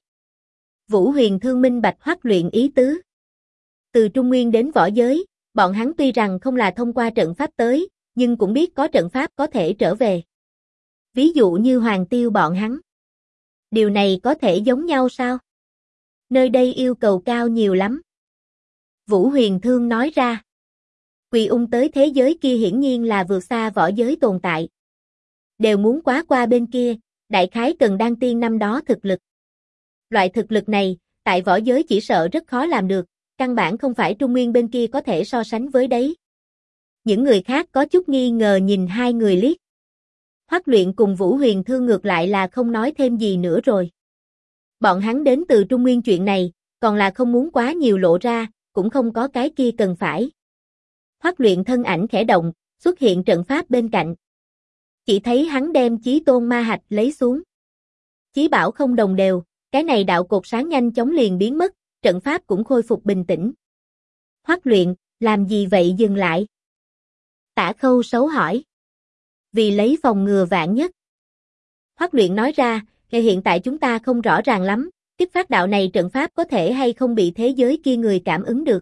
Vũ Huyền Thương minh bạch Hoắc Luyện ý tứ. Từ Trung Nguyên đến võ giới, bọn hắn tuy rằng không là thông qua trận pháp tới, nhưng cũng biết có trận pháp có thể trở về. Ví dụ như Hoàng Tiêu bọn hắn. Điều này có thể giống nhau sao? Nơi đây yêu cầu cao nhiều lắm. Vũ Huyền Thương nói ra. Quỳ ung tới thế giới kia hiển nhiên là vượt xa võ giới tồn tại. Đều muốn quá qua bên kia, đại khái cần đan tiên năm đó thực lực. Loại thực lực này, tại võ giới chỉ sợ rất khó làm được, căn bản không phải Trung Nguyên bên kia có thể so sánh với đấy. Những người khác có chút nghi ngờ nhìn hai người liếc. Hoắc Luyện cùng Vũ Huyền Thương ngược lại là không nói thêm gì nữa rồi. Bọn hắn đến từ Trung Nguyên chuyện này, còn là không muốn quá nhiều lộ ra, cũng không có cái kia cần phải. Hoắc Luyện thân ảnh khẽ động, xuất hiện trận pháp bên cạnh. Chỉ thấy hắn đem Chí Tôn Ma Hạch lấy xuống. Chí bảo không đồng đều, cái này đạo cột sáng nhanh chóng liền biến mất, trận pháp cũng khôi phục bình tĩnh. Hoắc Luyện, làm gì vậy dừng lại? Tả Khâu Sấu hỏi. Vì lấy phòng ngừa vạn nhất. Hoắc Luyện nói ra, hiện tại chúng ta không rõ ràng lắm, kích phát đạo này trận pháp có thể hay không bị thế giới kia người cảm ứng được.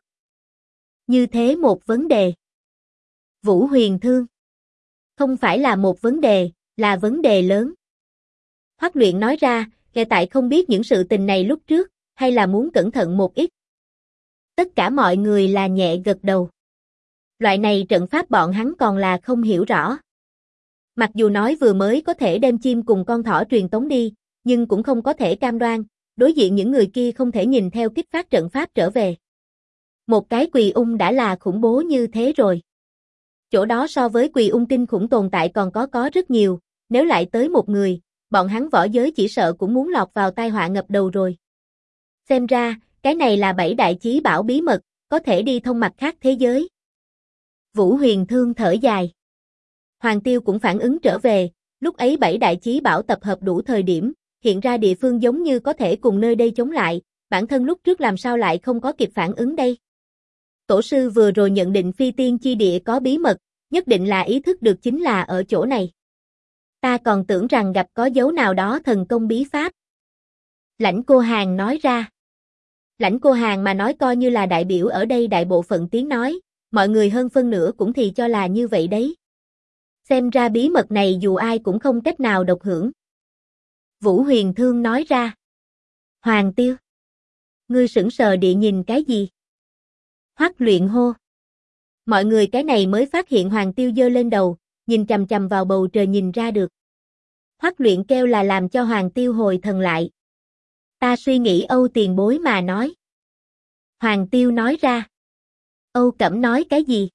Như thế một vấn đề. Vũ Huyền Thương. Không phải là một vấn đề, là vấn đề lớn. Hoắc Luyện nói ra, hiện tại không biết những sự tình này lúc trước, hay là muốn cẩn thận một ít. Tất cả mọi người là nhẹ gật đầu. Loại này trận pháp bọn hắn còn là không hiểu rõ. Mặc dù nói vừa mới có thể đem chim cùng con thỏ truyền tống đi, nhưng cũng không có thể cam đoan, đối diện những người kia không thể nhìn theo kích phát trận pháp trở về. Một cái quỳ ung đã là khủng bố như thế rồi. Chỗ đó so với quỳ ung kinh khủng tồn tại còn có rất nhiều, nếu lại tới một người, bọn hắn võ giới chỉ sợ cũng muốn lọt vào tai họa ngập đầu rồi. Xem ra, cái này là 7 đại chí bảo bí mật, có thể đi thông mặt khác thế giới. Vũ Huyền Thương thở dài. Hoàng Tiêu cũng phản ứng trở về, lúc ấy 7 đại chí bảo tập hợp đủ thời điểm, hiện ra địa phương giống như có thể cùng nơi đây chống lại, bản thân lúc trước làm sao lại không có kịp phản ứng đây. Tổ sư vừa rồi nhận định phi tiên chi địa có bí mật, nhất định là ý thức được chính là ở chỗ này. Ta còn tưởng rằng gặp có dấu nào đó thần công bí pháp. Lãnh Cô Hàn nói ra. Lãnh Cô Hàn mà nói coi như là đại biểu ở đây đại bộ phận tiếng nói, mọi người hơn phân nửa cũng thì cho là như vậy đấy. Xem ra bí mật này dù ai cũng không cách nào độc hưởng. Vũ Huyền Thương nói ra. Hoàng Tiêu. Ngươi sững sờ địa nhìn cái gì? Hoắc Luyện hô. Mọi người cái này mới phát hiện Hoàng Tiêu giơ lên đầu, nhìn chằm chằm vào bầu trời nhìn ra được. Hoắc Luyện kêu là làm cho Hoàng Tiêu hồi thần lại. Ta suy nghĩ Âu tiền bối mà nói. Hoàng Tiêu nói ra. Âu Cẩm nói cái gì?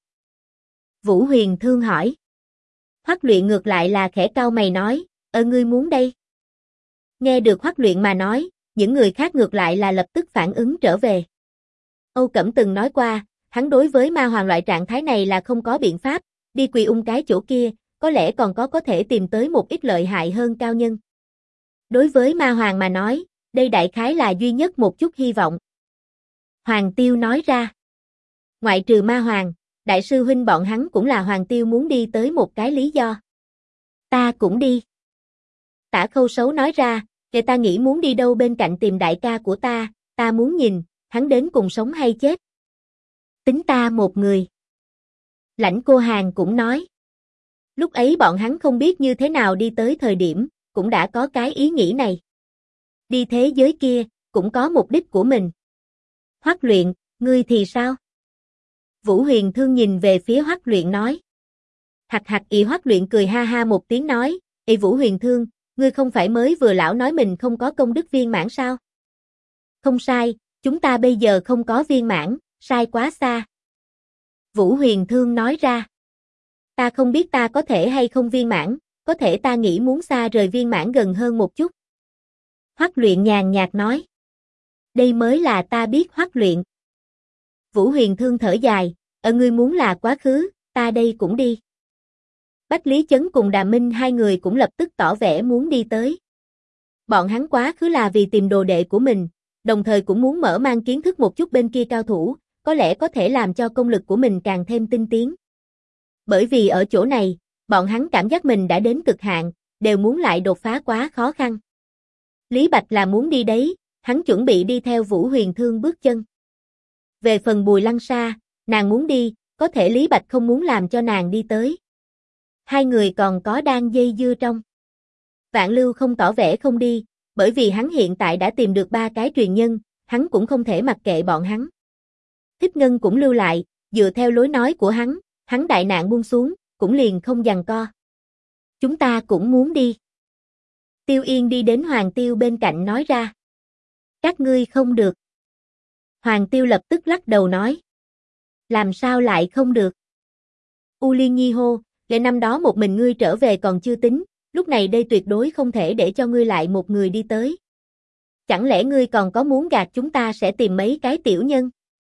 Vũ Huyền Thương hỏi. Hoắc Luyện ngược lại là khẽ cau mày nói, ngươi muốn đây. Nghe được Hoắc Luyện mà nói, những người khác ngược lại là lập tức phản ứng trở về. Âu Cẩm từng nói qua, hắn đối với ma hoàng loại trạng thái này là không có biện pháp, đi quỳ ung cái chỗ kia, có lẽ còn có thể tìm tới một ít lợi hại hơn cao nhân. Đối với ma hoàng mà nói, đây đại khái là duy nhất một chút hy vọng. Hoàng Tiêu nói ra. Ngoại trừ ma hoàng, đại sư huynh bọn hắn cũng là Hoàng Tiêu muốn đi tới một cái lý do. Ta cũng đi. Tả Khâu Sấu nói ra, kể ta nghĩ muốn đi đâu bên cạnh tìm đại ca của ta muốn nhìn, hắn đến cùng sống hay chết. Tính ta một người. Lãnh Cô Hàn cũng nói. Lúc ấy bọn hắn không biết như thế nào đi tới thời điểm, cũng đã có cái ý nghĩ này. Đi thế giới kia, cũng có mục đích của mình. Hoắc Luyện, Ngươi thì sao? Vũ Huyền Thương nhìn về phía Hoắc Luyện nói. Hạc hạc ì Hoắc Luyện cười ha ha một tiếng nói, ê Vũ Huyền Thương, ngươi không phải mới vừa lão nói mình không có công đức viên mãn sao? Không sai, chúng ta bây giờ không có viên mãn, sai quá xa. Vũ Huyền Thương nói ra. Ta không biết ta có thể hay không viên mãn, có thể ta nghĩ muốn xa rời viên mãn gần hơn một chút. Hoắc Luyện nhàn nhạt nói. Đây mới là ta biết Hoắc Luyện. Vũ Huyền Thương thở dài, ngươi muốn là quá khứ, ta đây cũng đi. Bách Lý Chấn cùng Đàm Minh hai người cũng lập tức tỏ vẻ muốn đi tới. Bọn hắn quá khứ là vì tìm đồ đệ của mình, đồng thời cũng muốn mở mang kiến thức một chút bên kia cao thủ, có lẽ có thể làm cho công lực của mình càng thêm tinh tiến. Bởi vì ở chỗ này, bọn hắn cảm giác mình đã đến cực hạn, đều muốn lại đột phá quá khó khăn. Lý Bạch là muốn đi đấy, hắn chuẩn bị đi theo Vũ Huyền Thương bước chân. Về phần Bùi Lăng Sa, nàng muốn đi, có thể Lý Bạch không muốn làm cho nàng đi tới. Hai người còn có đang dây dưa trong. Vạn Lưu không tỏ vẻ không đi, bởi vì hắn hiện tại đã tìm được 3 cái truyền nhân, hắn cũng không thể mặc kệ bọn hắn. Thích Ngân cũng lưu lại, dựa theo lối nói của hắn đại nạn buông xuống, cũng liền không giằng co. Chúng ta cũng muốn đi. Tiêu Yên đi đến Hoàng Tiêu bên cạnh nói ra. Các ngươi không được. Hoàng Tiêu lập tức lắc đầu nói. Làm sao lại không được? U Liên Nhi hô, để năm đó một mình ngươi trở về còn chưa tính, lúc này đây tuyệt đối không thể để cho ngươi lại một người đi tới. Chẳng lẽ ngươi còn có muốn gạt chúng ta sẽ tìm mấy cái tiểu nhân?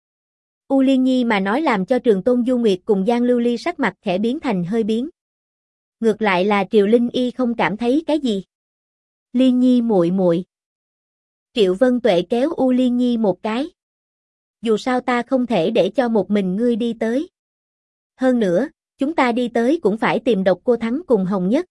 U Liên Nhi mà nói làm cho Trường Tôn Du Nguyệt cùng Giang Lưu Ly sắc mặt khẽ biến thành hơi biến. Ngược lại là Triều Linh Y không cảm thấy cái gì. Liên Nhi muội muội. Triệu Vân Tuệ kéo U Liên Nhi một cái. Dù sao ta không thể để cho một mình ngươi đi tới. Hơn nữa, chúng ta đi tới cũng phải tìm Độc Cô Thắng cùng Hồng Nhất.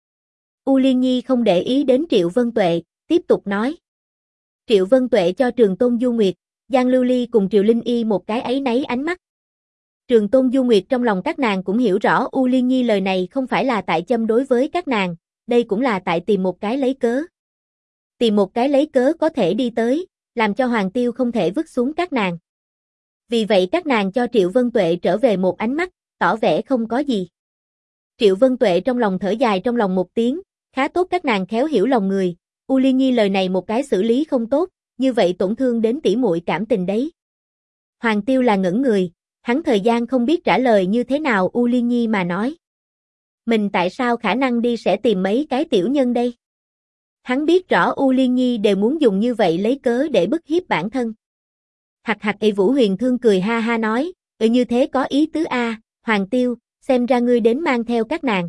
U Liên Nhi không để ý đến Triệu Vân Tuệ, tiếp tục nói. Triệu Vân Tuệ cho Trường Tôn Du Nguyệt, Giang Lưu Ly cùng Triều Linh Y một cái áy náy ánh mắt. Trường Tôn Du Nguyệt trong lòng các nàng cũng hiểu rõ U Liên Nhi lời này không phải là tại châm đối với các nàng, đây cũng là tại tìm một cái lấy cớ. Tìm một cái lấy cớ có thể đi tới, làm cho Hoàng Tiêu không thể vứt xuống các nàng. Vì vậy các nàng cho Triệu Vân Tuệ trở về một ánh mắt, tỏ vẻ không có gì. Triệu Vân Tuệ trong lòng thở dài trong lòng một tiếng, khá tốt các nàng khéo hiểu lòng người, U Liên Nhi lời này một cái xử lý không tốt, như vậy tổn thương đến tỷ muội cảm tình đấy. Hoàng Tiêu là ngẩn người, hắn thời gian không biết trả lời như thế nào U Liên Nhi mà nói. Mình tại sao khả năng đi sẽ tìm mấy cái tiểu nhân đây? Hắn biết rõ U Liên Nhi đều muốn dùng như vậy lấy cớ để bức hiếp bản thân. Hạc hạc ê Vũ Huyền Thương cười ha ha nói, như thế có ý tứ a, Hoàng Tiêu, xem ra ngươi đến mang theo các nàng.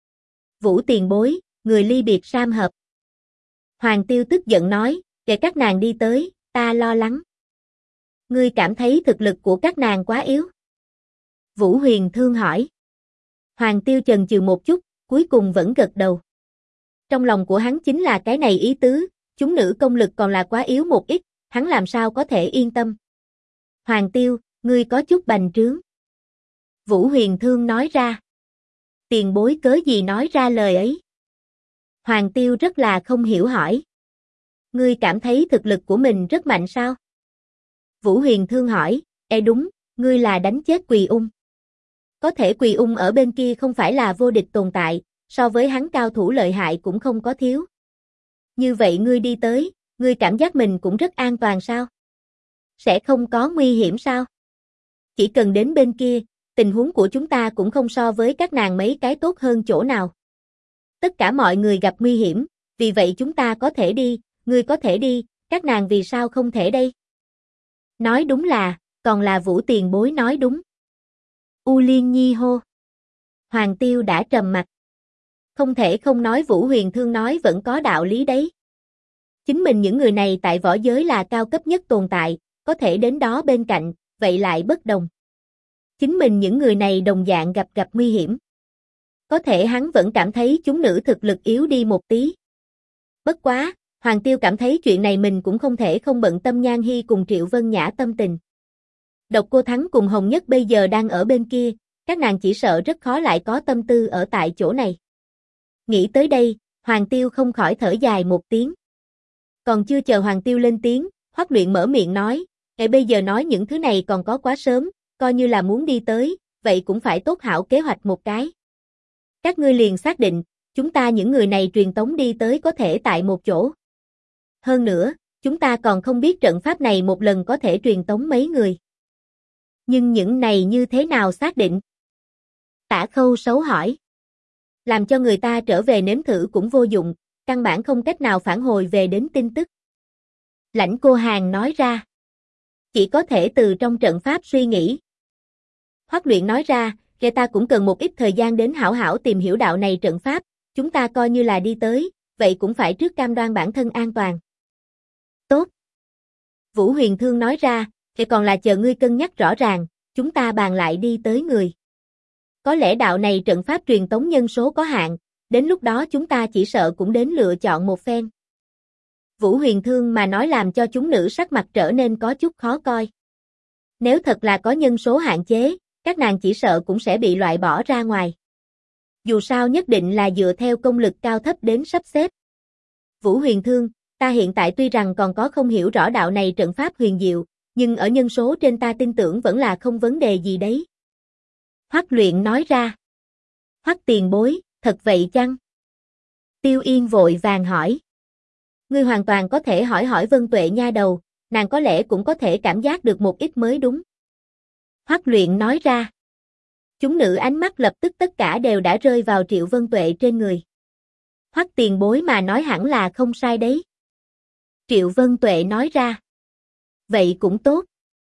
Vũ tiền bối, người ly biệt sam hợp. Hoàng Tiêu tức giận nói, để các nàng đi tới, ta lo lắng. Ngươi cảm thấy thực lực của các nàng quá yếu? Vũ Huyền Thương hỏi. Hoàng Tiêu chần chừ một chút, cuối cùng vẫn gật đầu. Trong lòng của hắn chính là cái này ý tứ, chúng nữ công lực còn là quá yếu một ít, hắn làm sao có thể yên tâm. Hoàng Tiêu, ngươi có chút bành trướng. Vũ Huyền Thương nói ra. Tiền bối cớ gì nói ra lời ấy? Hoàng Tiêu rất là không hiểu hỏi. Ngươi cảm thấy thực lực của mình rất mạnh sao? Vũ Huyền Thương hỏi, đúng, ngươi là đánh chết Quỳ Ung. Có thể Quỳ Ung ở bên kia không phải là vô địch tồn tại, so với hắn cao thủ lợi hại cũng không có thiếu. Như vậy ngươi đi tới, ngươi cảm giác mình cũng rất an toàn sao? Sẽ không có nguy hiểm sao? Chỉ cần đến bên kia, tình huống của chúng ta cũng không so với các nàng mấy cái tốt hơn chỗ nào. Tất cả mọi người gặp nguy hiểm, vì vậy chúng ta có thể đi, ngươi có thể đi, các nàng vì sao không thể đây? Nói đúng là, còn là Vũ tiền bối nói đúng. U Liên Nhi hô. Hoàng Tiêu đã trầm mặt. Không thể không nói Vũ Huyền Thương nói vẫn có đạo lý đấy. Chính mình những người này tại võ giới là cao cấp nhất tồn tại, có thể đến đó bên cạnh, vậy lại bất đồng. Chính mình những người này đồng dạng gặp nguy hiểm. Có thể hắn vẫn cảm thấy chúng nữ thực lực yếu đi một tí. Bất quá, Hoàng Tiêu cảm thấy chuyện này mình cũng không thể không bận tâm Nhan Hi cùng Triệu Vân Nhã tâm tình. Độc Cô Thắng cùng Hồng Nhất bây giờ đang ở bên kia, các nàng chỉ sợ rất khó lại có tâm tư ở tại chỗ này. Nghĩ tới đây, Hoàng Tiêu không khỏi thở dài một tiếng. Còn chưa chờ Hoàng Tiêu lên tiếng, Hoắc Luyện mở miệng nói, Bây giờ nói những thứ này còn có quá sớm, coi như là muốn đi tới, vậy cũng phải tốt hảo kế hoạch một cái. Các ngươi liền xác định, chúng ta những người này truyền tống đi tới có thể tại một chỗ. Hơn nữa, chúng ta còn không biết trận pháp này một lần có thể truyền tống mấy người. Nhưng những này như thế nào xác định? Tả Khâu xấu hỏi. Làm cho người ta trở về nếm thử cũng vô dụng, căn bản không cách nào phản hồi về đến tin tức. Lãnh Cô Hàn nói ra. Chỉ có thể từ trong trận pháp suy nghĩ. Hoắc Luyện nói ra, kẻ ta cũng cần một ít thời gian đến hảo hảo tìm hiểu đạo này trận pháp, chúng ta coi như là đi tới, vậy cũng phải trước cam đoan bản thân an toàn. Tốt. Vũ Huyền Thương nói ra, thì còn là chờ ngươi cân nhắc rõ ràng, chúng ta bàn lại đi tới người. Có lẽ đạo này trận pháp truyền tống nhân số có hạn, đến lúc đó chúng ta chỉ sợ cũng đến lựa chọn một phen. Vũ Huyền Thương mà nói làm cho chúng nữ sắc mặt trở nên có chút khó coi. Nếu thật là có nhân số hạn chế, các nàng chỉ sợ cũng sẽ bị loại bỏ ra ngoài. Dù sao nhất định là dựa theo công lực cao thấp đến sắp xếp. Vũ Huyền Thương, ta hiện tại tuy rằng còn có không hiểu rõ đạo này trận pháp huyền diệu, nhưng ở nhân số trên ta tin tưởng vẫn là không vấn đề gì đấy. Hoắc Luyện nói ra. Hoắc tiền bối, thật vậy chăng? Tiêu Yên vội vàng hỏi. Ngươi hoàn toàn có thể hỏi hỏi Vân Tuệ nha đầu, nàng có lẽ cũng có thể cảm giác được một ít mới đúng. Hoắc Luyện nói ra. Chúng nữ ánh mắt lập tức tất cả đều đã rơi vào Triệu Vân Tuệ trên người. Hoắc tiền bối mà nói hẳn là không sai đấy. Triệu Vân Tuệ nói ra. Vậy cũng tốt.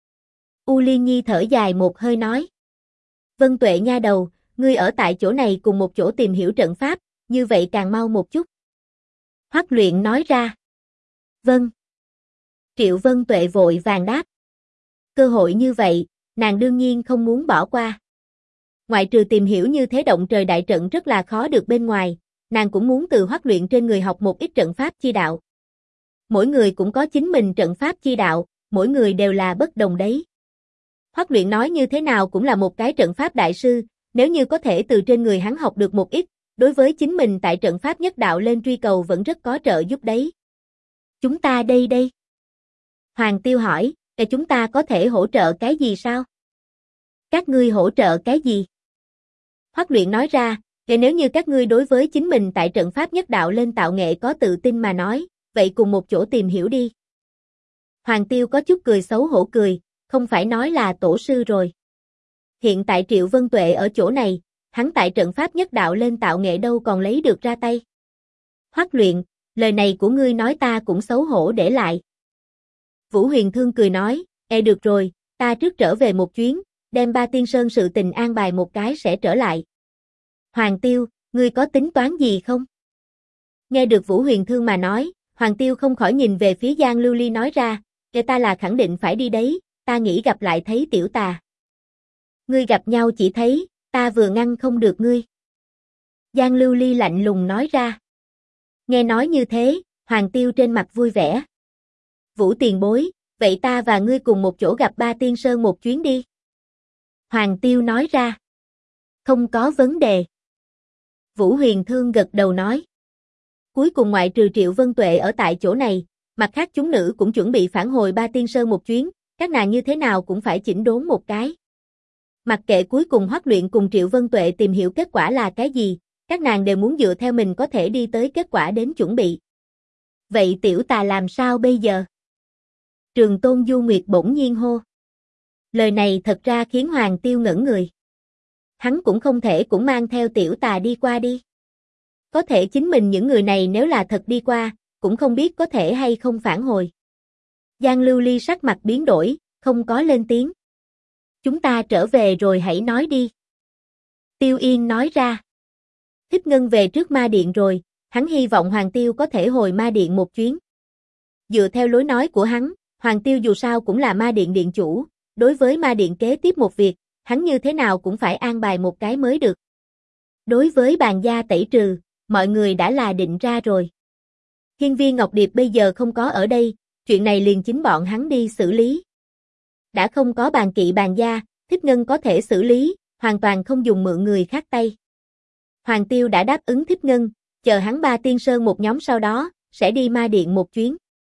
U Liên Nhi thở dài một hơi nói. Vân Tuệ nha đầu, ngươi ở tại chỗ này cùng một chỗ tìm hiểu trận pháp, như vậy càng mau một chút. Hoắc Luyện nói ra. Vâng. Triệu Vân Tuệ vội vàng đáp. Cơ hội như vậy, nàng đương nhiên không muốn bỏ qua. Ngoại trừ tìm hiểu như thế động trời đại trận rất là khó được bên ngoài, nàng cũng muốn từ Hoắc Luyện trên người học một ít trận pháp chi đạo. Mỗi người cũng có chính mình trận pháp chi đạo, mỗi người đều là bất đồng đấy. Hoắc Luyện nói như thế nào cũng là một cái trận pháp đại sư, nếu như có thể từ trên người hắn học được một ít, đối với chính mình tại trận pháp nhất đạo lên truy cầu vẫn rất có trợ giúp đấy. Chúng ta đây. Hoàng Tiêu hỏi, chúng ta có thể hỗ trợ cái gì sao? Các ngươi hỗ trợ cái gì? Hoắc Luyện nói ra, nếu như các ngươi đối với chính mình tại trận pháp nhất đạo lên tạo nghệ có tự tin mà nói, vậy cùng một chỗ tìm hiểu đi. Hoàng Tiêu có chút cười xấu hổ cười, không phải nói là tổ sư rồi. Hiện tại Triệu Vân Tuệ ở chỗ này, hắn tại trận pháp nhất đạo lên tạo nghệ đâu còn lấy được ra tay. Hoắc Luyện, lời này của ngươi nói ta cũng xấu hổ để lại. Vũ Huyền Thương cười nói, được rồi, ta trước trở về một chuyến, đem Ba Tiên Sơn sự tình an bài một cái sẽ trở lại. Hoàng Tiêu, ngươi có tính toán gì không? Nghe được Vũ Huyền Thương mà nói, Hoàng Tiêu không khỏi nhìn về phía Giang Lưu Ly nói ra, ta là khẳng định phải đi đấy, ta nghĩ gặp lại thấy tiểu tà. Ngươi gặp nhau chỉ thấy, ta vừa ngăn không được ngươi. Giang Lưu Ly lạnh lùng nói ra. Nghe nói như thế, Hoàng Tiêu trên mặt vui vẻ. Vũ tiền bối, vậy ta và ngươi cùng một chỗ gặp Ba Tiên Sơn một chuyến đi. Hoàng Tiêu nói ra. Không có vấn đề. Vũ Huyền Thương gật đầu nói. Cuối cùng ngoại trừ Triệu Vân Tuệ ở tại chỗ này, mặt khác chúng nữ cũng chuẩn bị phản hồi Ba Tiên Sơn một chuyến, các nàng như thế nào cũng phải chỉnh đốn một cái. Mặc kệ cuối cùng Hoắc Luyện cùng Triệu Vân Tuệ tìm hiểu kết quả là cái gì, các nàng đều muốn dựa theo mình có thể đi tới kết quả đến chuẩn bị. Vậy tiểu tà làm sao bây giờ? Trường Tôn Du Nguyệt bỗng nhiên hô. Lời này thật ra khiến Hoàng Tiêu ngẩn người. Hắn cũng không thể cũng mang theo tiểu tà đi qua đi. Có thể chính mình những người này nếu là thật đi qua, cũng không biết có thể hay không phản hồi. Giang Lưu Ly sắc mặt biến đổi, không có lên tiếng. Chúng ta trở về rồi hãy nói đi. Tiêu Yên nói ra. Thích Ngân về trước ma điện rồi, hắn hy vọng Hoàng Tiêu có thể hồi ma điện một chuyến. Dựa theo lối nói của hắn, Hoàng Tiêu dù sao cũng là ma điện điện chủ, đối với ma điện kế tiếp một việc, hắn như thế nào cũng phải an bài một cái mới được. Đối với bàn gia tẩy trừ, mọi người đã là định ra rồi. Hiên Viên Ngọc Điệp bây giờ không có ở đây, chuyện này liền chính bọn hắn đi xử lý. Đã không có bàn kỵ bàn gia, Thích Ngân có thể xử lý, hoàn toàn không dùng mượn người khác tay. Hoàng Tiêu đã đáp ứng Thích Ngân, chờ hắn Ba Tiên Sơn một nhóm sau đó, sẽ đi ma điện một chuyến.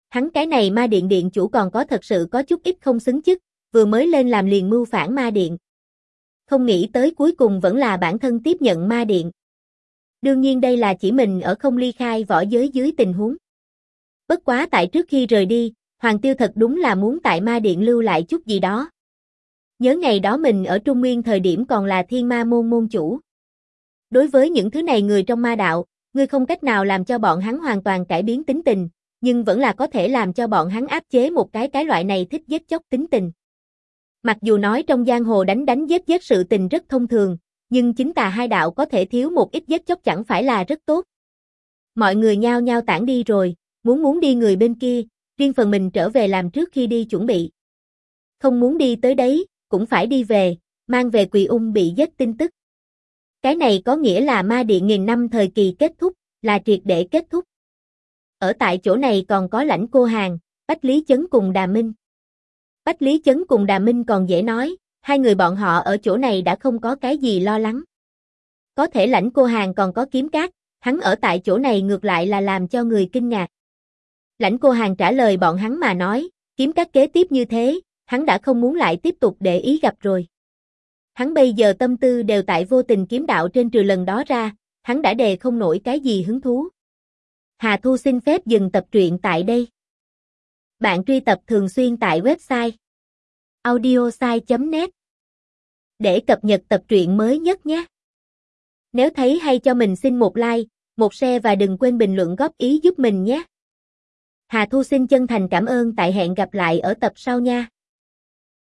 Hắn cái này ma điện điện chủ còn có thật sự có chút ít không xứng chức, vừa mới lên làm liền mưu phản ma điện. Không nghĩ tới cuối cùng vẫn là bản thân tiếp nhận ma điện. Đương nhiên đây là chỉ mình ở không ly khai võ giới dưới tình huống. Bất quá tại trước khi rời đi, Hoàng Tiêu thật đúng là muốn tại ma điện lưu lại chút gì đó. Nhớ ngày đó mình ở Trung Nguyên thời điểm còn là Thiên Ma môn môn chủ. Đối với những thứ này người trong ma đạo, ngươi không cách nào làm cho bọn hắn hoàn toàn cải biến tính tình, nhưng vẫn là có thể làm cho bọn hắn áp chế một cái loại này thích giết chóc tính tình. Mặc dù nói trong giang hồ đánh đánh giết giết sự tình rất thông thường, nhưng chính tà hai đạo có thể thiếu một ít giết chóc chẳng phải là rất tốt. Mọi người nhao nhao tản đi rồi, muốn đi người bên kia, riêng phần mình trở về làm trước khi đi chuẩn bị. Không muốn đi tới đấy, cũng phải đi về, mang về Quỳ Ung bị giết tin tức. Cái này có nghĩa là ma điện nghìn năm thời kỳ kết thúc, là triệt để kết thúc. Ở tại chỗ này còn có Lãnh Cô Hàn, Bách Lý Chấn cùng Đà Minh. Bách Lý Chấn cùng Đà Minh còn dễ nói, hai người bọn họ ở chỗ này đã không có cái gì lo lắng. Có thể Lãnh Cô Hàn còn có kiếm cát, hắn ở tại chỗ này ngược lại là làm cho người kinh ngạc. Lãnh Cô Hàn trả lời bọn hắn mà nói, kiếm cát kế tiếp như thế, hắn đã không muốn lại tiếp tục để ý gặp rồi. Hắn bây giờ tâm tư đều tại vô tình kiếm đạo trên, trừ lần đó ra, hắn đã đề không nổi cái gì hứng thú. Hà Thu xin phép dừng tập truyện tại đây. Bạn truy tập thường xuyên tại website audiosai.net để cập nhật tập truyện mới nhất nhé. Nếu thấy hay cho mình xin một like, một share và đừng quên bình luận góp ý giúp mình nhé. Hà Thu xin chân thành cảm ơn, tại hẹn gặp lại ở tập sau nha.